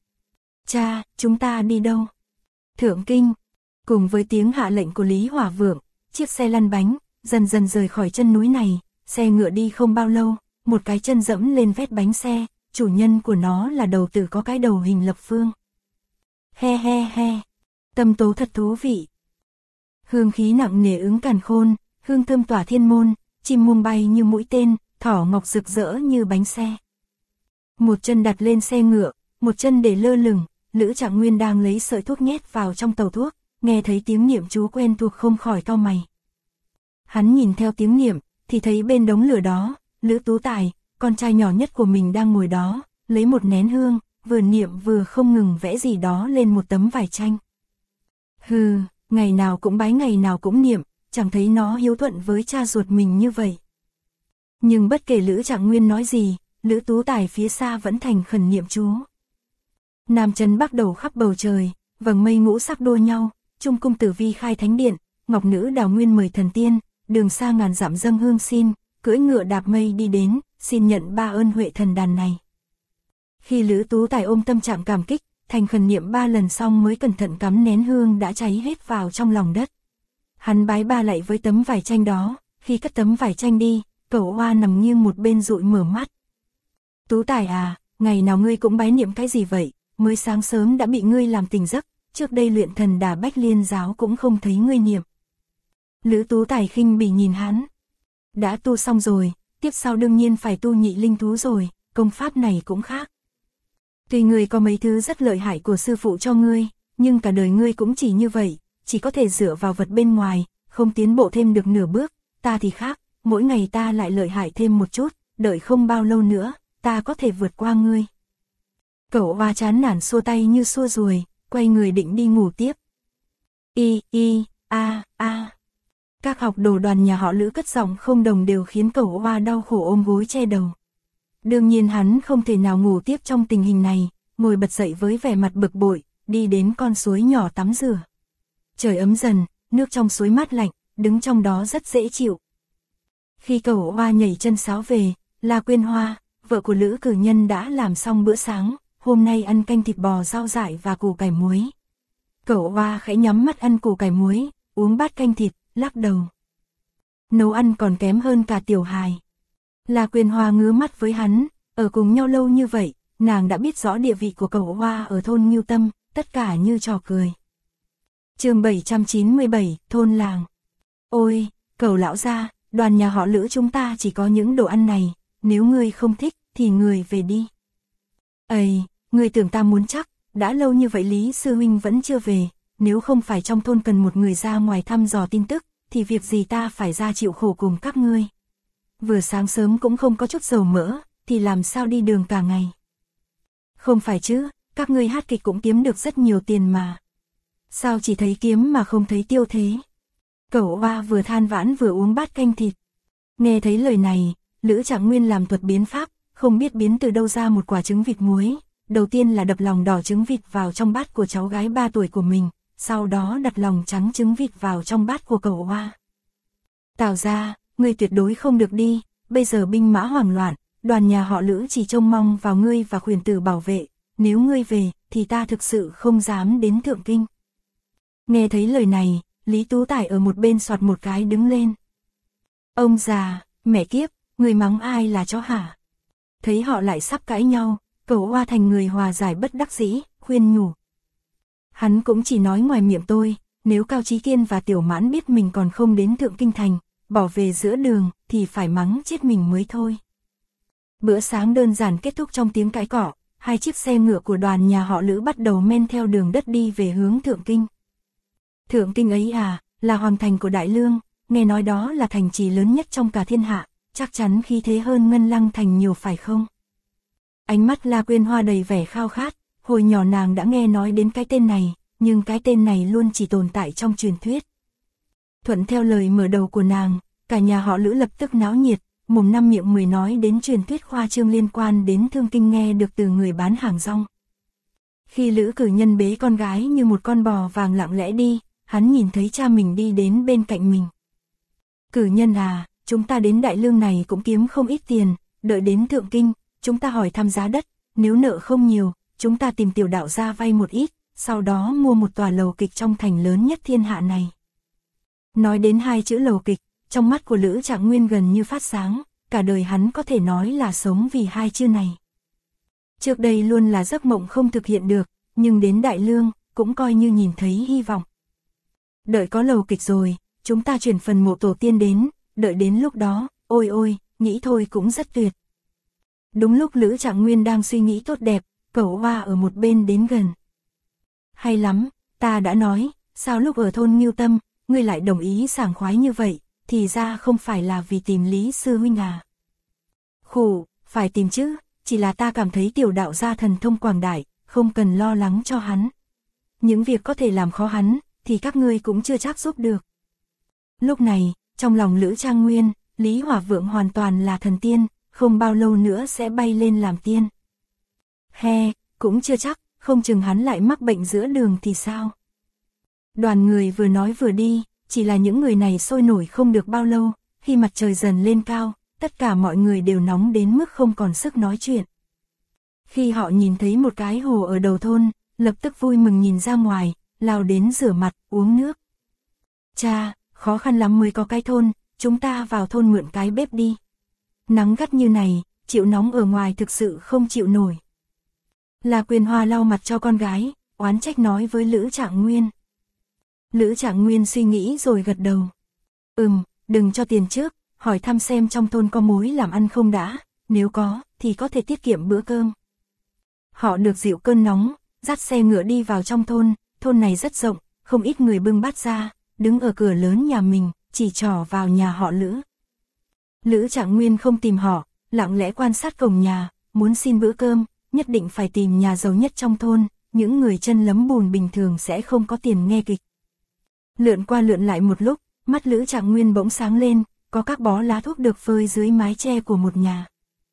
S1: Cha, chúng ta đi đâu? Thượng Kinh. Cùng với tiếng hạ lệnh của Lý Hỏa Vượng, chiếc xe lăn bánh, dần dần rời khỏi chân núi này, xe ngựa đi không bao lâu, một cái chân dẫm lên vét bánh xe, chủ nhân của nó là đầu tử có cái đầu hình lập phương. He he he, tâm tố thật thú vị. Hương khí nặng nề ứng càn khôn, hương thơm tỏa thiên môn, chim muông bay như mũi tên, thỏ ngọc rực rỡ như bánh xe. Một chân đặt lên xe ngựa, một chân để lơ lửng, Lữ Trạng Nguyên đang lấy sợi thuốc nhét vào trong tàu thuốc, nghe thấy tiếng niệm chú quen thuộc không khỏi cau mày. Hắn nhìn theo tiếng niệm, thì thấy bên đống lửa đó, Lữ Tú Tài, con trai nhỏ nhất của mình đang ngồi đó, lấy một nén hương, vừa niệm vừa không ngừng vẽ gì đó lên một tấm vải tranh. Hừ, ngày nào cũng bái ngày nào cũng niệm, chẳng thấy nó hiếu thuận với cha ruột mình như vậy. Nhưng bất kể Lữ Trạng Nguyên nói gì, Lữ Tú Tài phía xa vẫn thành khẩn niệm chú. Nam chấn bắc đầu khắp bầu trời, vầng mây ngũ sắc đua nhau, Trung cung Tử Vi khai thánh điện, ngọc nữ Đào Nguyên mời thần tiên, đường xa ngàn dặm dâng hương xin, cưỡi ngựa đạp mây đi đến, xin nhận ba ơn huệ thần đàn này. Khi Lữ Tú Tài ôm tâm trạng cảm kích, thành khẩn niệm 3 lần xong mới cẩn thận cắm nén hương đã cháy hết vào trong lòng đất. Hắn bái ba lạy với tấm vải tranh đó, khi cất tấm vải tranh đi, Cẩu Oa nằm nghiêng một bên dụi mở mắt. Tú Tài à, ngày nào ngươi cũng bái niệm cái gì vậy, mới sáng sớm đã bị ngươi làm tỉnh giấc, trước đây luyện thần đà Bách Liên giáo cũng không thấy ngươi niệm. Lữ Tú Tài khinh bỉ nhìn hắn. Đã tu xong rồi, tiếp sau đương nhiên phải tu nhị linh thú rồi, công pháp này cũng khác. Tuy ngươi có mấy thứ rất lợi hại của sư phụ cho ngươi, nhưng cả đời ngươi cũng chỉ như vậy, chỉ có thể dựa vào vật bên ngoài, không tiến bộ thêm được nửa bước, ta thì khác, mỗi ngày ta lại lợi hại thêm một chút, đợi không bao lâu nữa, ta có thể vượt qua ngươi. Cẩu Oa chán nản xua tay như xua ruồi, quay người định đi ngủ tiếp. Các học đồ đoàn nhà họ Lữ cất giọng không đồng đều khiến Cẩu Oa đau khổ ôm gối che đầu. Đương nhiên hắn không thể nào ngủ tiếp trong tình hình này, ngồi bật dậy với vẻ mặt bực bội, đi đến con suối nhỏ tắm rửa. Trời ấm dần, nước trong suối mát lạnh, đứng trong đó rất dễ chịu. Khi Cẩu Oa nhảy chân sáo về, La Quyên Hoa, vợ của Lữ Cử Nhân đã làm xong bữa sáng, hôm nay ăn canh thịt bò rau dại và củ cải muối. Cẩu Oa khẽ nhắm mắt ăn củ cải muối, uống bát canh thịt, lắc đầu. Nấu ăn còn kém hơn cả Tiểu Hài. La Quyên Hoa ngứa mắt với hắn, ở cùng nhau lâu như vậy, nàng đã biết rõ địa vị của Cẩu Oa ở thôn Ngưu Tâm, tất cả như trò cười. Chương 797, thôn làng. Ôi, Cẩu lão gia, đoàn nhà họ Lữ chúng ta chỉ có những đồ ăn này, nếu ngươi không thích thì ngươi về đi. Ây, ngươi tưởng ta muốn chắc, đã lâu như vậy Lý sư huynh vẫn chưa về, nếu không phải trong thôn cần một người ra ngoài thăm dò tin tức, thì việc gì ta phải ra chịu khổ cùng các ngươi. Vừa sáng sớm cũng không có chút dầu mỡ, thì làm sao đi đường cả ngày. Không phải chứ, các ngươi hát kịch cũng kiếm được rất nhiều tiền mà. Sao chỉ thấy kiếm mà không thấy tiêu thế? Cẩu Oa vừa than vãn vừa uống bát canh thịt. Nghe thấy lời này, Lữ Trạng Nguyên làm thuật biến pháp, không biết biến từ đâu ra một quả trứng vịt muối. Đầu tiên là đập lòng đỏ trứng vịt vào trong bát của cháu gái 3 tuổi của mình, sau đó đặt lòng trắng trứng vịt vào trong bát của Cẩu Oa. Tào gia, ngươi tuyệt đối không được đi, bây giờ binh mã hoảng loạn, đoàn nhà họ Lữ chỉ trông mong vào ngươi và Khuyển tử bảo vệ, nếu ngươi về, thì ta thực sự không dám đến Thượng Kinh. Nghe thấy lời này, Lý Tú Tài ở một bên soạt một cái đứng lên. Ông già, mẹ kiếp, người mắng ai là chó hả? Thấy họ lại sắp cãi nhau, Cẩu Oa thành người hòa giải bất đắc dĩ, khuyên nhủ. Hắn cũng chỉ nói ngoài miệng tôi, nếu Cao Chí Kiên và Tiểu Mãn biết mình còn không đến Thượng Kinh Thành, bỏ về giữa đường, thì phải mắng chết mình mới thôi. Bữa sáng đơn giản kết thúc trong tiếng cãi cọ, hai chiếc xe ngựa của đoàn nhà họ Lữ bắt đầu men theo đường đất đi về hướng Thượng Kinh. Thượng Kinh ấy à, là hoàng thành của Đại Lương, nghe nói đó là thành trì lớn nhất trong cả thiên hạ, chắc chắn khí thế hơn Ngân Lăng thành nhiều phải không? Ánh mắt La Quyên Hoa đầy vẻ khao khát, hồi nhỏ nàng đã nghe nói đến cái tên này, nhưng cái tên này luôn chỉ tồn tại trong truyền thuyết. Thuận theo lời mở đầu của nàng, cả nhà họ Lữ lập tức náo nhiệt, mồm năm miệng mười nói đến truyền thuyết khoa trương liên quan đến Thương Kinh nghe được từ người bán hàng rong. Khi Lữ Cử Nhân bế con gái như một con bò vàng lặng lẽ đi, hắn nhìn thấy cha mình đi đến bên cạnh mình. Cử Nhân à, chúng ta đến Đại Lương này cũng kiếm không ít tiền, đợi đến Thượng Kinh, chúng ta hỏi thăm giá đất, nếu nợ không nhiều, chúng ta tìm Tiểu đạo gia vay một ít, sau đó mua một tòa lầu kịch trong thành lớn nhất thiên hạ này. Nói đến hai chữ lầu kịch, trong mắt của Lữ Trạng Nguyên gần như phát sáng, cả đời hắn có thể nói là sống vì hai chữ này. Trước đây luôn là giấc mộng không thực hiện được, nhưng đến Đại Lương, cũng coi như nhìn thấy hy vọng. Đợi có lầu kịch rồi, chúng ta chuyển phần mộ tổ tiên đến, đợi đến lúc đó, ôi ôi, nghĩ thôi cũng rất tuyệt. Đúng lúc Lữ Trạng Nguyên đang suy nghĩ tốt đẹp, Cẩu Hoa ở một bên đến gần. Hay lắm, ta đã nói, sao lúc ở thôn Ngưu Tâm, ngươi lại đồng ý sảng khoái như vậy, thì ra không phải là vì tìm Lý sư huynh à. Khủ, phải tìm chứ, chỉ là ta cảm thấy Tiểu đạo gia thần thông quảng đại, không cần lo lắng cho hắn. Những việc có thể làm khó hắn, thì các ngươi cũng chưa chắc giúp được. Lúc này, trong lòng Lữ Trang Nguyên, Lý Hỏa Vượng hoàn toàn là thần tiên, không bao lâu nữa sẽ bay lên làm tiên. He, cũng chưa chắc, không chừng hắn lại mắc bệnh giữa đường thì sao. Đoàn người vừa nói vừa đi, chỉ là những người này sôi nổi không được bao lâu, khi mặt trời dần lên cao, tất cả mọi người đều nóng đến mức không còn sức nói chuyện. Khi họ nhìn thấy một cái hồ ở đầu thôn, lập tức vui mừng nhìn ra ngoài, lao đến rửa mặt, uống nước. Cha, khó khăn lắm mới có cái thôn, chúng ta vào thôn mượn cái bếp đi. Nắng gắt như này, chịu nóng ở ngoài thực sự không chịu nổi. La Quyên Hoa lau mặt cho con gái, oán trách nói với Lữ Trạng Nguyên. Lữ Trạng Nguyên suy nghĩ rồi gật đầu. Đừng cho tiền trước, hỏi thăm xem trong thôn có mối làm ăn không đã, nếu có, thì có thể tiết kiệm bữa cơm. Họ được dịu cơn nóng, dắt xe ngựa đi vào trong thôn này rất rộng, không ít người bưng bát ra, đứng ở cửa lớn nhà mình, chỉ trỏ vào nhà họ Lữ. Lữ Trạng Nguyên không tìm họ, lặng lẽ quan sát cổng nhà, muốn xin bữa cơm, nhất định phải tìm nhà giàu nhất trong thôn, những người chân lấm bùn bình thường sẽ không có tiền nghe kịch. Lượn qua lượn lại một lúc, mắt Lữ Trạng Nguyên bỗng sáng lên, có các bó lá thuốc được phơi dưới mái che của một nhà.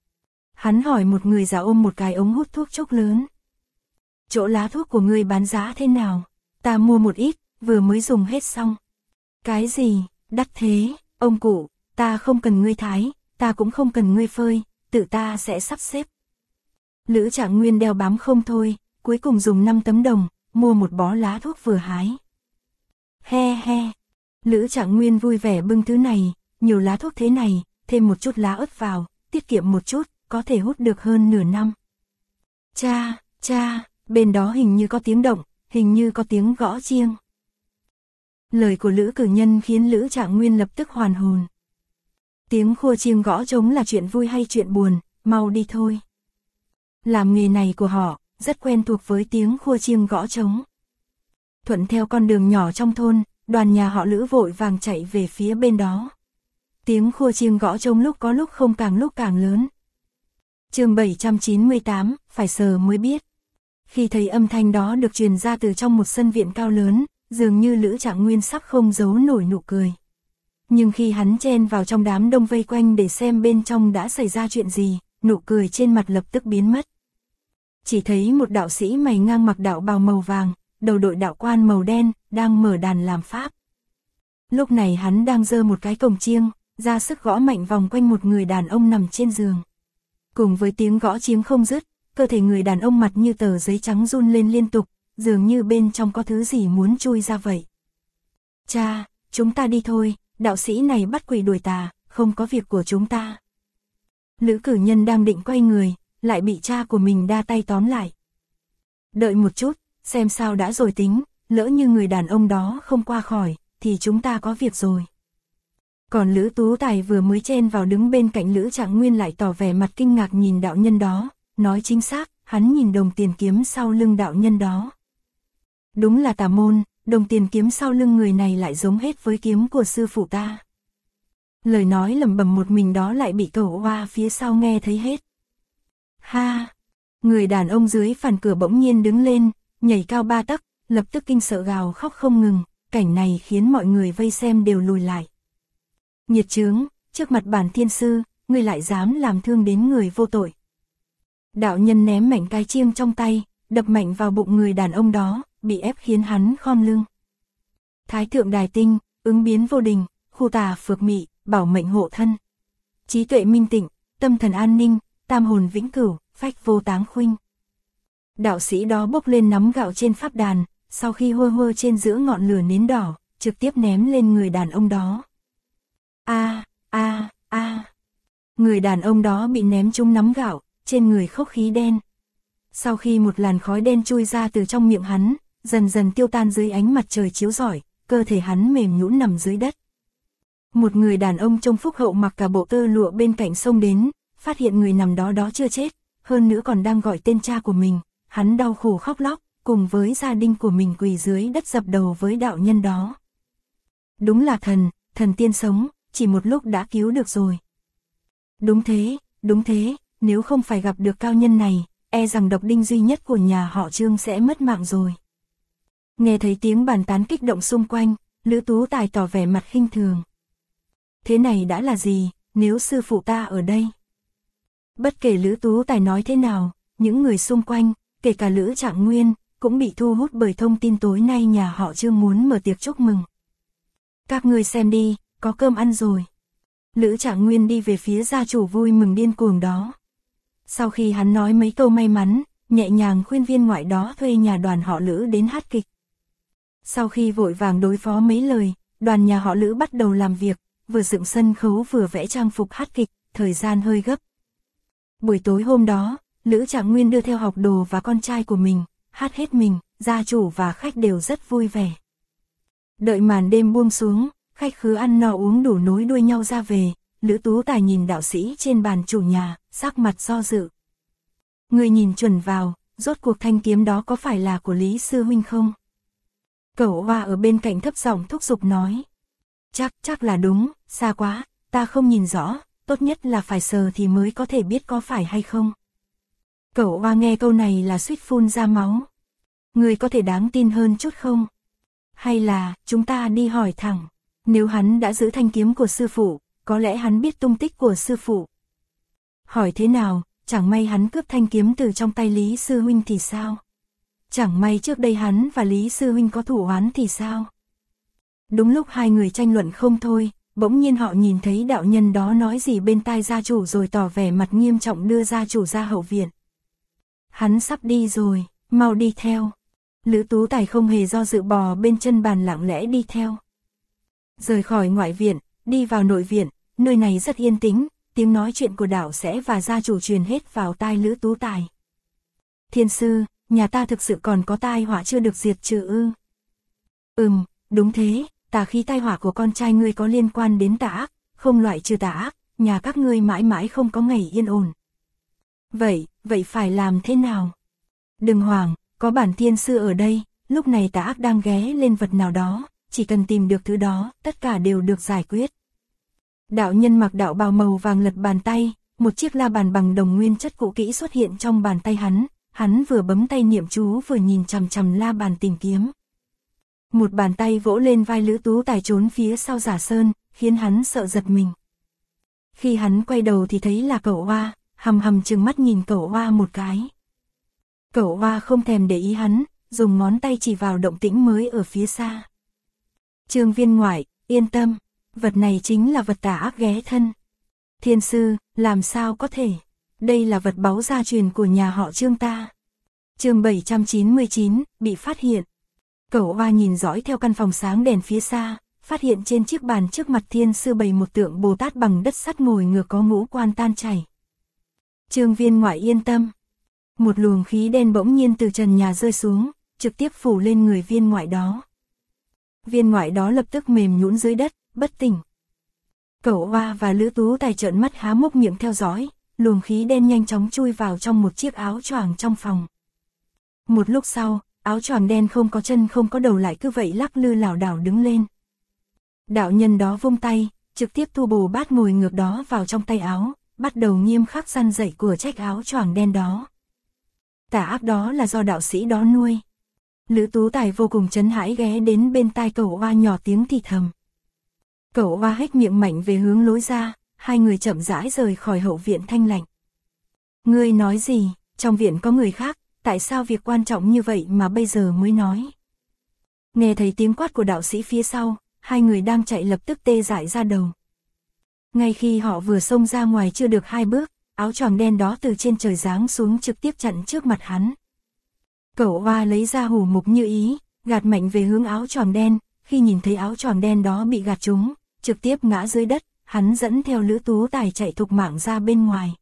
S1: Hắn hỏi một người già ôm một cái ống hút thuốc chốc lớn. Chỗ lá thuốc của ngươi bán giá thế nào? Ta mua một ít, vừa mới dùng hết xong. Cái gì, đắt thế, ông cụ, ta không cần ngươi thái, ta cũng không cần ngươi phơi, tự ta sẽ sắp xếp. Lữ Trạng Nguyên đeo bám không thôi, cuối cùng dùng 5 tấm đồng, mua một bó lá thuốc vừa hái. He he, Lữ Trạng Nguyên vui vẻ bưng thứ này, nhiều lá thuốc thế này, thêm một chút lá ớt vào, tiết kiệm một chút, có thể hút được hơn nửa năm. Cha, bên đó hình như có tiếng động, hình như có tiếng gõ chiêng. Lời của Lữ Cử Nhân khiến Lữ Trạng Nguyên lập tức hoàn hồn. Tiếng khua chiêng gõ trống là chuyện vui hay chuyện buồn, mau đi thôi. Làm nghề này của họ, rất quen thuộc với tiếng khua chiêng gõ trống. Thuận theo con đường nhỏ trong thôn, đoàn nhà họ Lữ vội vàng chạy về phía bên đó. Tiếng khua chiêng gõ trống lúc có lúc không, càng lúc càng lớn. Chương 798, phải sờ mới biết. Khi thấy âm thanh đó được truyền ra từ trong một sân viện cao lớn, dường như Lữ Trạng Nguyên sắp không giấu nổi nụ cười. Nhưng khi hắn chen vào trong đám đông vây quanh để xem bên trong đã xảy ra chuyện gì, nụ cười trên mặt lập tức biến mất. Chỉ thấy một đạo sĩ mày ngang mặc đạo bào màu vàng, đầu đội đạo quan màu đen, đang mở đàn làm pháp. Lúc này hắn đang giơ một cái cồng chiêng, ra sức gõ mạnh vòng quanh một người đàn ông nằm trên giường. Cùng với tiếng gõ chiêng không dứt, cơ thể người đàn ông mặt như tờ giấy trắng run lên liên tục, dường như bên trong có thứ gì muốn chui ra vậy. Cha, chúng ta đi thôi, đạo sĩ này bắt quỷ đuổi tà, không có việc của chúng ta. Lữ Cử Nhân đang định quay người, lại bị cha của mình đa tay tóm lại. Đợi một chút, xem sao đã rồi tính, lỡ như người đàn ông đó không qua khỏi, thì chúng ta có việc rồi. Còn Lữ Tú Tài vừa mới chen vào đứng bên cạnh Lữ Trạng Nguyên lại tỏ vẻ mặt kinh ngạc nhìn đạo nhân đó, nói chính xác, hắn nhìn đồng tiền kiếm sau lưng đạo nhân đó. Đúng là tà môn, đồng tiền kiếm sau lưng người này lại giống hết với kiếm của sư phụ ta. Lời nói lẩm bẩm một mình đó lại bị Cẩu Hoa phía sau nghe thấy hết. Ha! Người đàn ông dưới phản cửa bỗng nhiên đứng lên, nhảy cao 3 tấc, lập tức kinh sợ gào khóc không ngừng, cảnh này khiến mọi người vây xem đều lùi lại. Nhiệt chướng, trước mặt bản thiên sư, ngươi lại dám làm thương đến người vô tội. Đạo nhân ném mảnh cái chiêng trong tay, đập mạnh vào bụng người đàn ông đó, bị ép khiến hắn khom lưng. Thái thượng đài tinh, ứng biến vô đình, khu tà phược mị, bảo mệnh hộ thân. Trí tuệ minh tịnh, tâm thần an ninh, tam hồn vĩnh cửu, phách vô táng khuynh. Đạo sĩ đó bốc lên nắm gạo trên pháp đàn, sau khi hơ hơ trên giữa ngọn lửa nến đỏ, trực tiếp ném lên người đàn ông đó. Người đàn ông đó bị ném trúng nắm gạo, trên người khốc khí đen. Sau khi một làn khói đen chui ra từ trong miệng hắn, dần dần tiêu tan dưới ánh mặt trời chiếu rọi, cơ thể hắn mềm nhũn nằm dưới đất. Một người đàn ông trông phúc hậu mặc cả bộ tơ lụa bên cạnh xông đến, phát hiện người nằm đó chưa chết, hơn nữa còn đang gọi tên cha của mình, hắn đau khổ khóc lóc, cùng với gia đình của mình quỳ dưới đất dập đầu với đạo nhân đó. Đúng là thần tiên sống, chỉ một lúc đã cứu được rồi. Đúng thế, nếu không phải gặp được cao nhân này, e rằng độc đinh duy nhất của nhà họ Trương sẽ mất mạng rồi. Nghe thấy tiếng bàn tán kích động xung quanh, Lữ Tú Tài tỏ vẻ mặt khinh thường. Thế này đã là gì, nếu sư phụ ta ở đây? Bất kể Lữ Tú Tài nói thế nào, những người xung quanh, kể cả Lữ Trạng Nguyên, cũng bị thu hút bởi thông tin tối nay nhà họ Trương muốn mở tiệc chúc mừng. Các ngươi xem đi, có cơm ăn rồi. Lữ Trạng Nguyên đi về phía gia chủ vui mừng điên cuồng đó. Sau khi hắn nói mấy câu may mắn, nhẹ nhàng khuyên viên ngoại đó thuê nhà đoàn họ Lữ đến hát kịch. Sau khi vội vàng đối phó mấy lời, đoàn nhà họ Lữ bắt đầu làm việc, vừa dựng sân khấu vừa vẽ trang phục hát kịch, thời gian hơi gấp. Buổi tối hôm đó, Lữ Trạng Nguyên đưa theo học đồ và con trai của mình, hát hết mình, gia chủ và khách đều rất vui vẻ. Đợi màn đêm buông xuống, khách khứa ăn no uống đủ nối đuôi nhau ra về, Lữ Tú Tài nhìn đạo sĩ trên bàn chủ nhà, sắc mặt do dự. Người nhìn chuẩn vào, rốt cuộc thanh kiếm đó có phải là của Lý Sư Huynh không? Cẩu Hoa ở bên cạnh thấp giọng thúc giục nói. Chắc là đúng, xa quá, ta không nhìn rõ, tốt nhất là phải sờ thì mới có thể biết có phải hay không. Cẩu Hoa nghe câu này là suýt phun ra máu. Người có thể đáng tin hơn chút không? Hay là, chúng ta đi hỏi thẳng, nếu hắn đã giữ thanh kiếm của sư phụ, có lẽ hắn biết tung tích của sư phụ. Hỏi thế nào, chẳng may hắn cướp thanh kiếm từ trong tay Lý Sư Huynh thì sao? Chẳng may trước đây hắn và Lý Sư Huynh có thủ oán thì sao? Đúng lúc hai người tranh luận không thôi, bỗng nhiên họ nhìn thấy đạo nhân đó nói gì bên tai gia chủ rồi tỏ vẻ mặt nghiêm trọng đưa gia chủ ra hậu viện. Hắn sắp đi rồi, mau đi theo. Lữ Tú Tài không hề do dự bò bên chân bàn lặng lẽ đi theo. Rời khỏi ngoại viện, đi vào nội viện, nơi này rất yên tĩnh, tiếng nói chuyện của đạo sẽ và gia chủ truyền hết vào tai Lữ Tú Tài. Thiên sư, nhà ta thực sự còn có tai họa chưa được diệt trừ ư? Đúng thế, tà khí tai họa của con trai ngươi có liên quan đến tà ác, không loại trừ tà ác, nhà các ngươi mãi mãi không có ngày yên ổn. Vậy phải làm thế nào? Đừng hoảng, có bản thiên sư ở đây, lúc này tà ác đang ghé lên vật nào đó, chỉ cần tìm được thứ đó, tất cả đều được giải quyết. Đạo nhân mặc đạo bào màu vàng lật bàn tay, một chiếc la bàn bằng đồng nguyên chất cũ kỹ xuất hiện trong bàn tay hắn vừa bấm tay niệm chú vừa nhìn chằm chằm la bàn tìm kiếm. Một bàn tay vỗ lên vai Lữ Tú Tài trốn phía sau Giả Sơn, khiến hắn sợ giật mình. Khi hắn quay đầu thì thấy là Cẩu Hoa, hầm trừng mắt nhìn Cẩu Hoa một cái. Cẩu Hoa không thèm để ý hắn, dùng ngón tay chỉ vào động tĩnh mới ở phía xa. Trương viên ngoại, yên tâm, vật này chính là vật tà ác ghé thân. Thiên sư, làm sao có thể, đây là vật báu gia truyền của nhà họ Trương ta. Chương 799, bị phát hiện. Cẩu Hoa nhìn dõi theo căn phòng sáng đèn phía xa, phát hiện trên chiếc bàn trước mặt thiên sư bày một tượng Bồ Tát bằng đất sắt ngồi ngược có ngũ quan tan chảy. Trương viên ngoại yên tâm. Một luồng khí đen bỗng nhiên từ trần nhà rơi xuống, trực tiếp phủ lên người viên ngoại đó. Viên ngoại đó lập tức mềm nhũn dưới đất, bất tỉnh. Cẩu Hoa và Lữ Tú Tài trợn mắt há mốc miệng theo dõi, luồng khí đen nhanh chóng chui vào trong một chiếc áo choàng trong phòng. Một lúc sau, áo choàng đen không có chân không có đầu lại cứ vậy lắc lư lảo đảo đứng lên. Đạo nhân đó vung tay, trực tiếp thu Bồ Bát ngồi ngược đó vào trong tay áo, bắt đầu nghiêm khắc răn dạy của trách áo choàng đen đó. Tà ác đó là do đạo sĩ đó nuôi. Lữ Tú Tài vô cùng chấn hãi ghé đến bên tai Cẩu Oa nhỏ tiếng thì thầm. Cẩu Oa hét miệng mạnh về hướng lối ra, hai người chậm rãi rời khỏi hậu viện thanh lạnh. Ngươi nói gì, trong viện có người khác, tại sao việc quan trọng như vậy mà bây giờ mới nói? Nghe thấy tiếng quát của đạo sĩ phía sau, hai người đang chạy lập tức tê dại ra đầu. Ngay khi họ vừa xông ra ngoài chưa được 2 bước, áo choàng đen đó từ trên trời giáng xuống trực tiếp chặn trước mặt hắn. Cẩu Oa lấy ra hủ mục như ý, gạt mạnh về hướng áo choàng đen, khi nhìn thấy áo choàng đen đó bị gạt trúng, trực tiếp ngã dưới đất, hắn dẫn theo Lữ Tú Tài chạy thục mạng ra bên ngoài.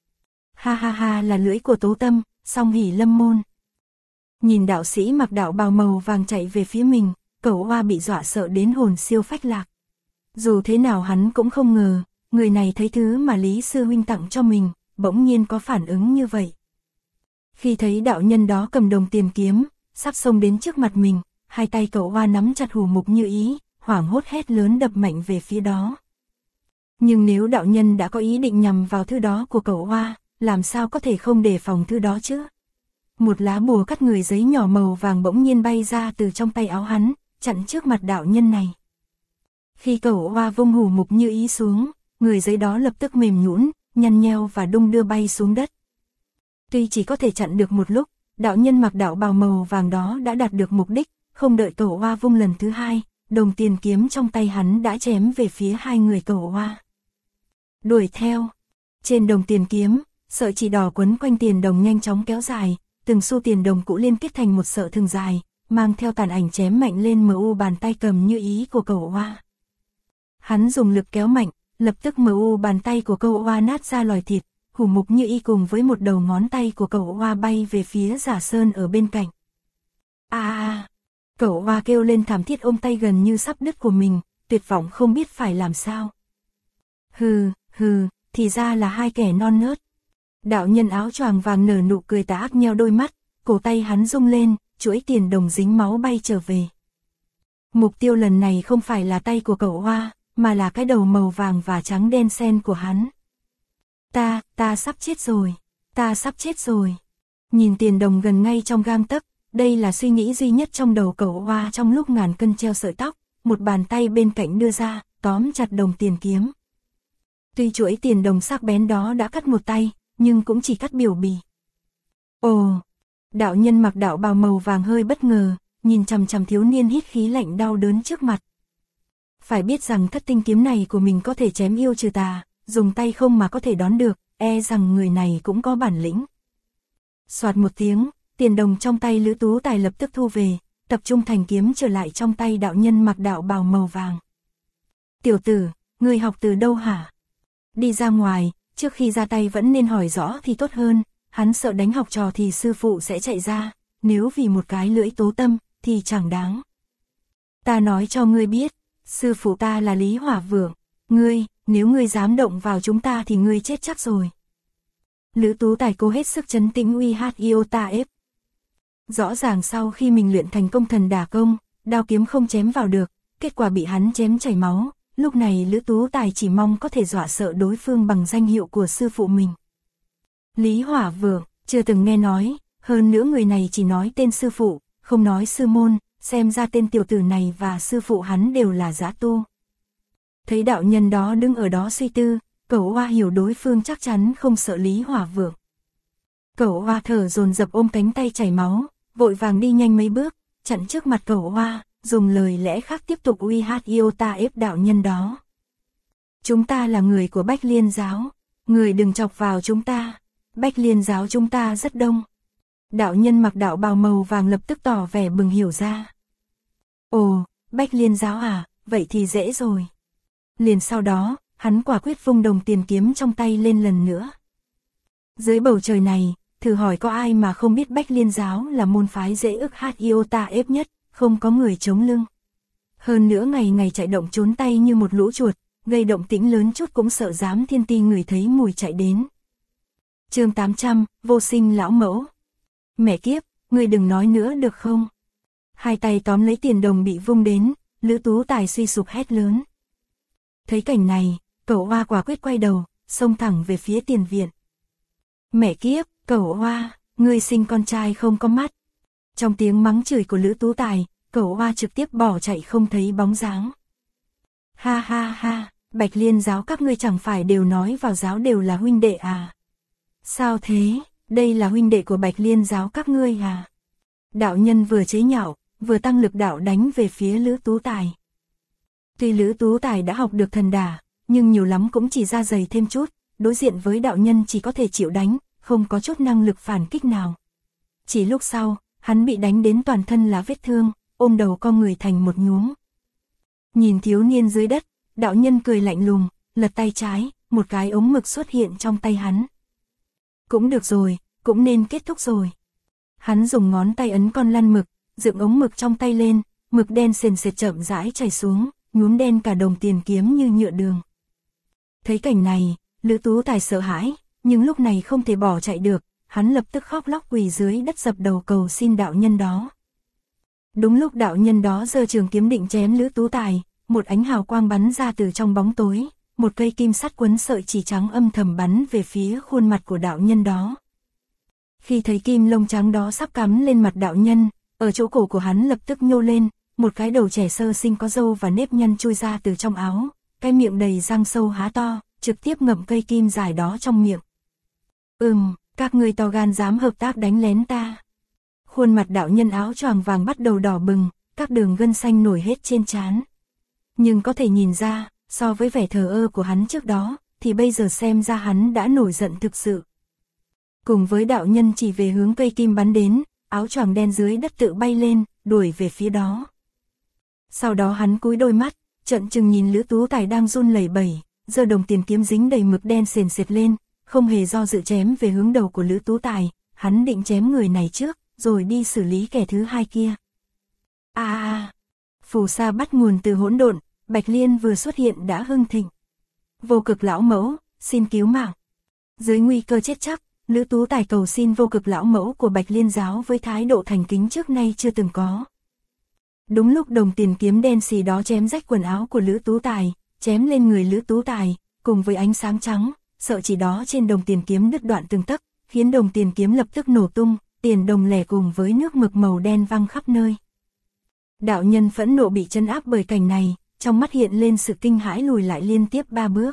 S1: Ha ha ha, là lưỡi của Tố Tâm, song hỉ lâm môn. Nhìn đạo sĩ mặc đạo bào màu vàng chạy về phía mình, Cẩu Oa bị dọa sợ đến hồn siêu phách lạc. Dù thế nào hắn cũng không ngờ, người này thấy thứ mà Lý sư huynh tặng cho mình, bỗng nhiên có phản ứng như vậy. Khi thấy đạo nhân đó cầm đồng tiền kiếm, sắp xông đến trước mặt mình, hai tay Cẩu Oa nắm chặt hủ mục như ý, hoảng hốt hét lớn đập mạnh về phía đó. Nhưng nếu đạo nhân đã có ý định nhằm vào thứ đó của Cẩu Oa, làm sao có thể không đề phòng thứ đó chứ? Một lá bùa cắt người giấy nhỏ màu vàng bỗng nhiên bay ra từ trong tay áo hắn, chặn trước mặt đạo nhân này. Khi Cẩu Oa vung hủ mục như ý xuống, người giấy đó lập tức mềm nhũn, nhăn nheo và đung đưa bay xuống đất. Tuy chỉ có thể chặn được một lúc, đạo nhân mặc đạo bào màu vàng đó đã đạt được mục đích, không đợi Cẩu Oa vung lần thứ hai, đồng tiền kiếm trong tay hắn đã chém về phía hai người Cẩu Oa. Đuổi theo. Trên đồng tiền kiếm, sợi chỉ đỏ quấn quanh tiền đồng nhanh chóng kéo dài, từng xu tiền đồng cũ liên kết thành một sợi thừng dài, mang theo tàn ảnh chém mạnh lên MU bàn tay cầm như ý của Cẩu Oa. Hắn dùng lực kéo mạnh, lập tức MU bàn tay của Cẩu Oa nát ra lòi thịt, hủ mục như ý cùng với một đầu ngón tay của Cẩu Oa bay về phía Giả Sơn ở bên cạnh. Cẩu Oa kêu lên thảm thiết ôm tay gần như sắp đứt của mình, tuyệt vọng không biết phải làm sao. Hừ, thì ra là hai kẻ non nớt. Đạo nhân áo choàng vàng nở nụ cười tà ác nheo đôi mắt, cổ tay hắn rung lên, chuỗi tiền đồng dính máu bay trở về. Mục tiêu lần này không phải là tay của Cẩu Oa, mà là cái đầu màu vàng và trắng đen xen của hắn. Ta sắp chết rồi, ta sắp chết rồi. Nhìn tiền đồng gần ngay trong gang tấc, đây là suy nghĩ duy nhất trong đầu Cẩu Oa trong lúc ngàn cân treo sợi tóc, một bàn tay bên cạnh đưa ra, tóm chặt đồng tiền kiếm. Tuy chuỗi tiền đồng sắc bén đó đã cắt một tay, nhưng cũng chỉ cắt biểu bì. Ồ, đạo nhân mặc đạo bào màu vàng hơi bất ngờ, nhìn chằm chằm thiếu niên hít khí lạnh đau đớn trước mặt. Phải biết rằng thất tinh kiếm này của mình có thể chém yêu trừ tà, dùng tay không mà có thể đón được, e rằng người này cũng có bản lĩnh. Soạt một tiếng, tiền đồng trong tay Lữ Tú Tài lập tức thu về, tập trung thành kiếm trở lại trong tay đạo nhân mặc đạo bào màu vàng. Tiểu tử, ngươi học từ đâu hả? Đi ra ngoài, trước khi ra tay vẫn nên hỏi rõ thì tốt hơn, hắn sợ đánh học trò thì sư phụ sẽ chạy ra, nếu vì một cái lưỡi Tố Tâm, thì chẳng đáng. Ta nói cho ngươi biết, sư phụ ta là Lý Hỏa Vượng, nếu ngươi dám động vào chúng ta thì ngươi chết chắc rồi. Lữ Tú Tài cố hết sức trấn tĩnh uy hát Iota ép. Rõ ràng sau khi mình luyện thành công thần đả công, đao kiếm không chém vào được, kết quả bị hắn chém chảy máu, lúc này Lữ Tú Tài chỉ mong có thể dọa sợ đối phương bằng danh hiệu của sư phụ mình. Lý Hỏa Vượng, chưa từng nghe nói, hơn nữa người này chỉ nói tên sư phụ, không nói sư môn, xem ra tên tiểu tử này và sư phụ hắn đều là dã tu. Thấy đạo nhân đó đứng ở đó suy tư, Cẩu Oa hiểu đối phương chắc chắn không sợ Lý Hỏa Vượng. Cẩu Oa thở dồn dập ôm cánh tay chảy máu, vội vàng đi nhanh mấy bước, chặn trước mặt Cẩu Oa, dùng lời lẽ khác tiếp tục uy hát Iota ép đạo nhân đó. Chúng ta là người của Bách Liên giáo, người đừng chọc vào chúng ta, Bách Liên giáo chúng ta rất đông. Đạo nhân mặc đạo bào màu vàng lập tức tỏ vẻ bừng hiểu ra. Ồ, Bách Liên giáo à, vậy thì dễ rồi. Liền sau đó, hắn quả quyết vung đồng tiền kiếm trong tay lên lần nữa. Dưới bầu trời này, thử hỏi có ai mà không biết Bách Liên giáo là môn phái dễ ức hát Iota ép nhất, không có người chống lưng. Hơn nữa ngày ngày chạy động trốn tay như một lũ chuột, gây động tĩnh lớn chút cũng sợ dám thiên ti người thấy mùi chạy đến. Chương 800, vô sinh lão mẫu. Mẹ kiếp, người đừng nói nữa được không? Hai tay tóm lấy tiền đồng bị vung đến, Lữ Tú Tài suy sụp hét lớn. Thấy cảnh này, Cẩu Oa quả quyết quay đầu, xông thẳng về phía tiền viện. Mẹ kiếp, Cẩu Oa, ngươi sinh con trai không có mắt. Trong tiếng mắng chửi của Lữ Tú Tài, Cẩu Oa trực tiếp bỏ chạy không thấy bóng dáng. Ha ha ha, Bạch Liên giáo các ngươi chẳng phải đều nói vào giáo đều là huynh đệ à? Sao thế, đây là huynh đệ của Bạch Liên giáo các ngươi à? Đạo nhân vừa chế nhạo, vừa tăng lực đạo đánh về phía Lữ Tú Tài. Tuy Lữ Tú Tài đã học được thần đả, nhưng nhiều lắm cũng chỉ ra dày thêm chút, đối diện với đạo nhân chỉ có thể chịu đánh, không có chút năng lực phản kích nào. Chỉ lúc sau, hắn bị đánh đến toàn thân là vết thương, ôm đầu cong người thành một nhúm. Nhìn thiếu niên dưới đất, đạo nhân cười lạnh lùng, lật tay trái, một cái ống mực xuất hiện trong tay hắn. Cũng được rồi, cũng nên kết thúc rồi. Hắn dùng ngón tay ấn con lăn mực, dựng ống mực trong tay lên, mực đen sền sệt chậm rãi chảy xuống, nhuốm đen cả đồng tiền kiếm như nhựa đường. Thấy cảnh này, Lữ Tú Tài sợ hãi, nhưng lúc này không thể bỏ chạy được, hắn lập tức khóc lóc quỳ dưới đất dập đầu cầu xin đạo nhân đó. Đúng lúc đạo nhân đó giơ trường kiếm định chém Lữ Tú Tài, một ánh hào quang bắn ra từ trong bóng tối, một cây kim sắt quấn sợi chỉ trắng âm thầm bắn về phía khuôn mặt của đạo nhân đó. Khi thấy kim lông trắng đó sắp cắm lên mặt đạo nhân, ở chỗ cổ của hắn lập tức nhô lên, một cái đầu trẻ sơ sinh có râu và nếp nhăn chui ra từ trong áo, cái miệng đầy răng sâu há to, trực tiếp ngậm cây kim dài đó trong miệng. Các ngươi to gan dám hợp tác đánh lén ta. Khuôn mặt đạo nhân áo choàng vàng bắt đầu đỏ bừng, các đường gân xanh nổi hết trên trán. Nhưng có thể nhìn ra, so với vẻ thờ ơ của hắn trước đó, thì bây giờ xem ra hắn đã nổi giận thực sự. Cùng với đạo nhân chỉ về hướng cây kim bắn đến, áo choàng đen dưới đất tự bay lên, đuổi về phía đó. Sau đó hắn cúi đôi mắt, trợn trừng nhìn Lữ Tú Tài đang run lẩy bẩy, giơ đồng tiền kiếm dính đầy mực đen sền sệt lên, không hề do dự chém về hướng đầu của Lữ Tú Tài, hắn định chém người này trước, rồi đi xử lý kẻ thứ hai kia. Phù sa bắt nguồn từ hỗn độn, Bạch Liên vừa xuất hiện đã hưng thịnh. Vô Cực lão mẫu, xin cứu mạng. Dưới nguy cơ chết chắc, Lữ Tú Tài cầu xin Vô Cực lão mẫu của Bạch Liên giáo với thái độ thành kính trước nay chưa từng có. Đúng lúc đồng tiền kiếm đen xì đó chém rách quần áo của Lữ Tú Tài, chém lên người Lữ Tú Tài, cùng với ánh sáng trắng, sợi chỉ đó trên đồng tiền kiếm đứt đoạn từng tấc, khiến đồng tiền kiếm lập tức nổ tung, tiền đồng lẻ cùng với nước mực màu đen văng khắp nơi. Đạo nhân phẫn nộ bị trấn áp bởi cảnh này, trong mắt hiện lên sự kinh hãi lùi lại liên tiếp 3 bước.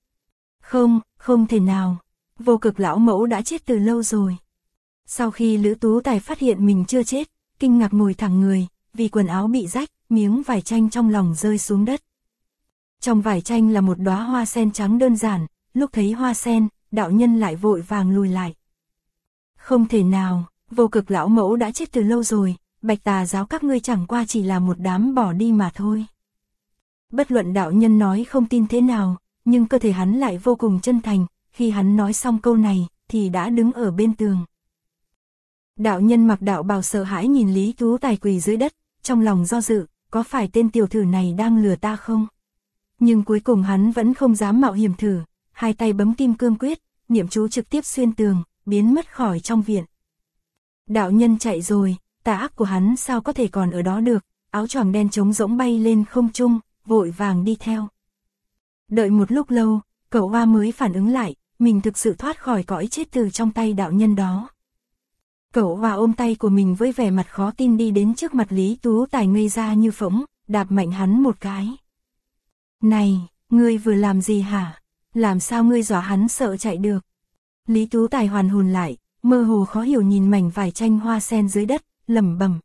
S1: Không thể nào, Vô Cực lão mẫu đã chết từ lâu rồi. Sau khi Lữ Tú Tài phát hiện mình chưa chết, kinh ngạc ngồi thẳng người, vì quần áo bị rách, miếng vải chanh trong lòng rơi xuống đất. Trong vải chanh là một đóa hoa sen trắng đơn giản, lúc thấy hoa sen, đạo nhân lại vội vàng lùi lại. Không thể nào, Vô Cực lão mẫu đã chết từ lâu rồi, Bạch Tà giáo các ngươi chẳng qua chỉ là một đám bỏ đi mà thôi. Bất luận đạo nhân nói không tin thế nào, nhưng cơ thể hắn lại vô cùng chân thành, khi hắn nói xong câu này, thì đã đứng ở bên tường. Đạo nhân mặc đạo bào sợ hãi nhìn Lý Tú Tài quỳ dưới đất, trong lòng do dự, có phải tên tiểu thử này đang lừa ta không? Nhưng cuối cùng hắn vẫn không dám mạo hiểm thử, hai tay bấm kim cương quyết, niệm chú trực tiếp xuyên tường, biến mất khỏi trong viện. Đạo nhân chạy rồi, tà ác của hắn sao có thể còn ở đó được, áo choàng đen trống rỗng bay lên không trung, vội vàng đi theo. Đợi một lúc lâu, Cẩu Oa mới phản ứng lại, mình thực sự thoát khỏi cõi chết từ trong tay đạo nhân đó. Cẩu Oa ôm tay của mình với vẻ mặt khó tin đi đến trước mặt Lý Tú Tài ngây ra như phỗng, đạp mạnh hắn một cái. Này, ngươi vừa làm gì hả? Làm sao ngươi dọa hắn sợ chạy được? Lý Tú Tài hoàn hồn lại, mơ hồ khó hiểu nhìn mảnh vải chanh hoa sen dưới đất, lẩm bẩm.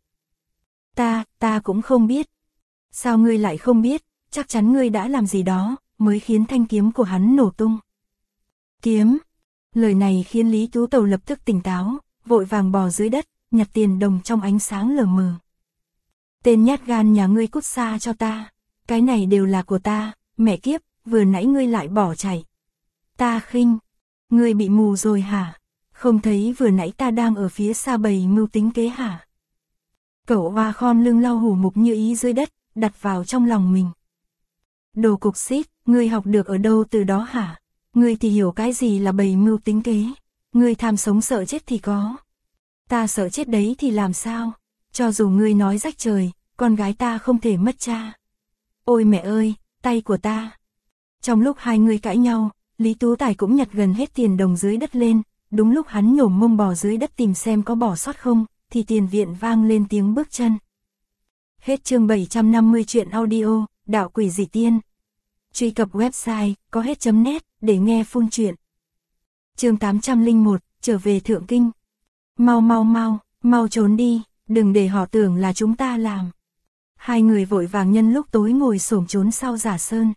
S1: Ta cũng không biết. Sao ngươi lại không biết? Chắc chắn ngươi đã làm gì đó, mới khiến thanh kiếm của hắn nổ tung. Kiếm. Lời này khiến Lý Tú Tàu lập tức tỉnh táo, vội vàng bò dưới đất, nhặt tiền đồng trong ánh sáng lờ mờ. Tên nhát gan nhà ngươi cút xa cho ta. Cái này đều là của ta, mẹ kiếp, vừa nãy ngươi lại bỏ chạy. Ta khinh. Ngươi bị mù rồi hả? Không thấy vừa nãy ta đang ở phía xa bầy mưu tính kế hả? Cẩu Oa khom lưng lau hủ mục như ý dưới đất, đặt vào trong lòng mình. Đồ cục xít, ngươi học được ở đâu từ đó hả? Ngươi thì hiểu cái gì là bầy mưu tính kế? Ngươi tham sống sợ chết thì có. Ta sợ chết đấy thì làm sao? Cho dù ngươi nói rách trời, con gái ta không thể mất cha. Ôi mẹ ơi, tay của ta. Trong lúc hai người cãi nhau, Lý Tú Tài cũng nhặt gần hết tiền đồng dưới đất lên, Đúng lúc hắn nhổm mông bò dưới đất tìm xem có bỏ sót không, thì tiền viện vang lên tiếng bước chân. Hết chương 750 truyện audio, Đạo Quỷ Dị Tiên. Truy cập website có hết.net để nghe full truyện. Chương 801, trở về Thượng Kinh. Mau trốn đi, đừng để họ tưởng là chúng ta làm. Hai người vội vàng nhân lúc tối ngồi xổm trốn sau giả sơn.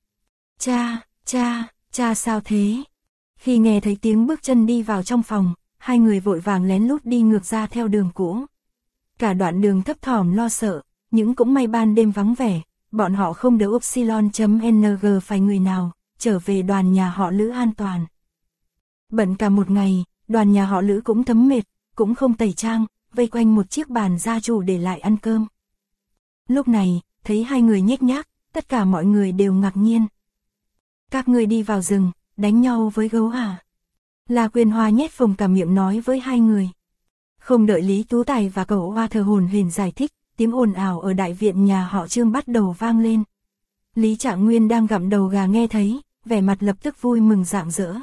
S1: Cha sao thế? Khi nghe thấy tiếng bước chân đi vào trong phòng, hai người vội vàng lén lút đi ngược ra theo đường cũ. Cả đoạn đường thấp thỏm lo sợ, nhưng cũng may ban đêm vắng vẻ, bọn họ không đỡ Upsilon.ng phải người nào, trở về đoàn nhà họ Lữ an toàn. Bận cả một ngày, đoàn nhà họ Lữ cũng thấm mệt, cũng không tẩy trang, vây quanh một chiếc bàn gia chủ để lại ăn cơm. Lúc này, thấy hai người nhếch nhác, tất cả mọi người đều ngạc nhiên. Các ngươi đi vào rừng, đánh nhau với gấu à? La Quyên Hoa nhét phồng cả miệng nói với hai người. Không đợi Lý Tú Tài và cậu Hoa thờ hồn hển giải thích, tiếng ồn ào ở đại viện nhà họ Trương bắt đầu vang lên. Lý Trạng Nguyên đang gặm đầu gà nghe thấy, vẻ mặt lập tức vui mừng rạng rỡ.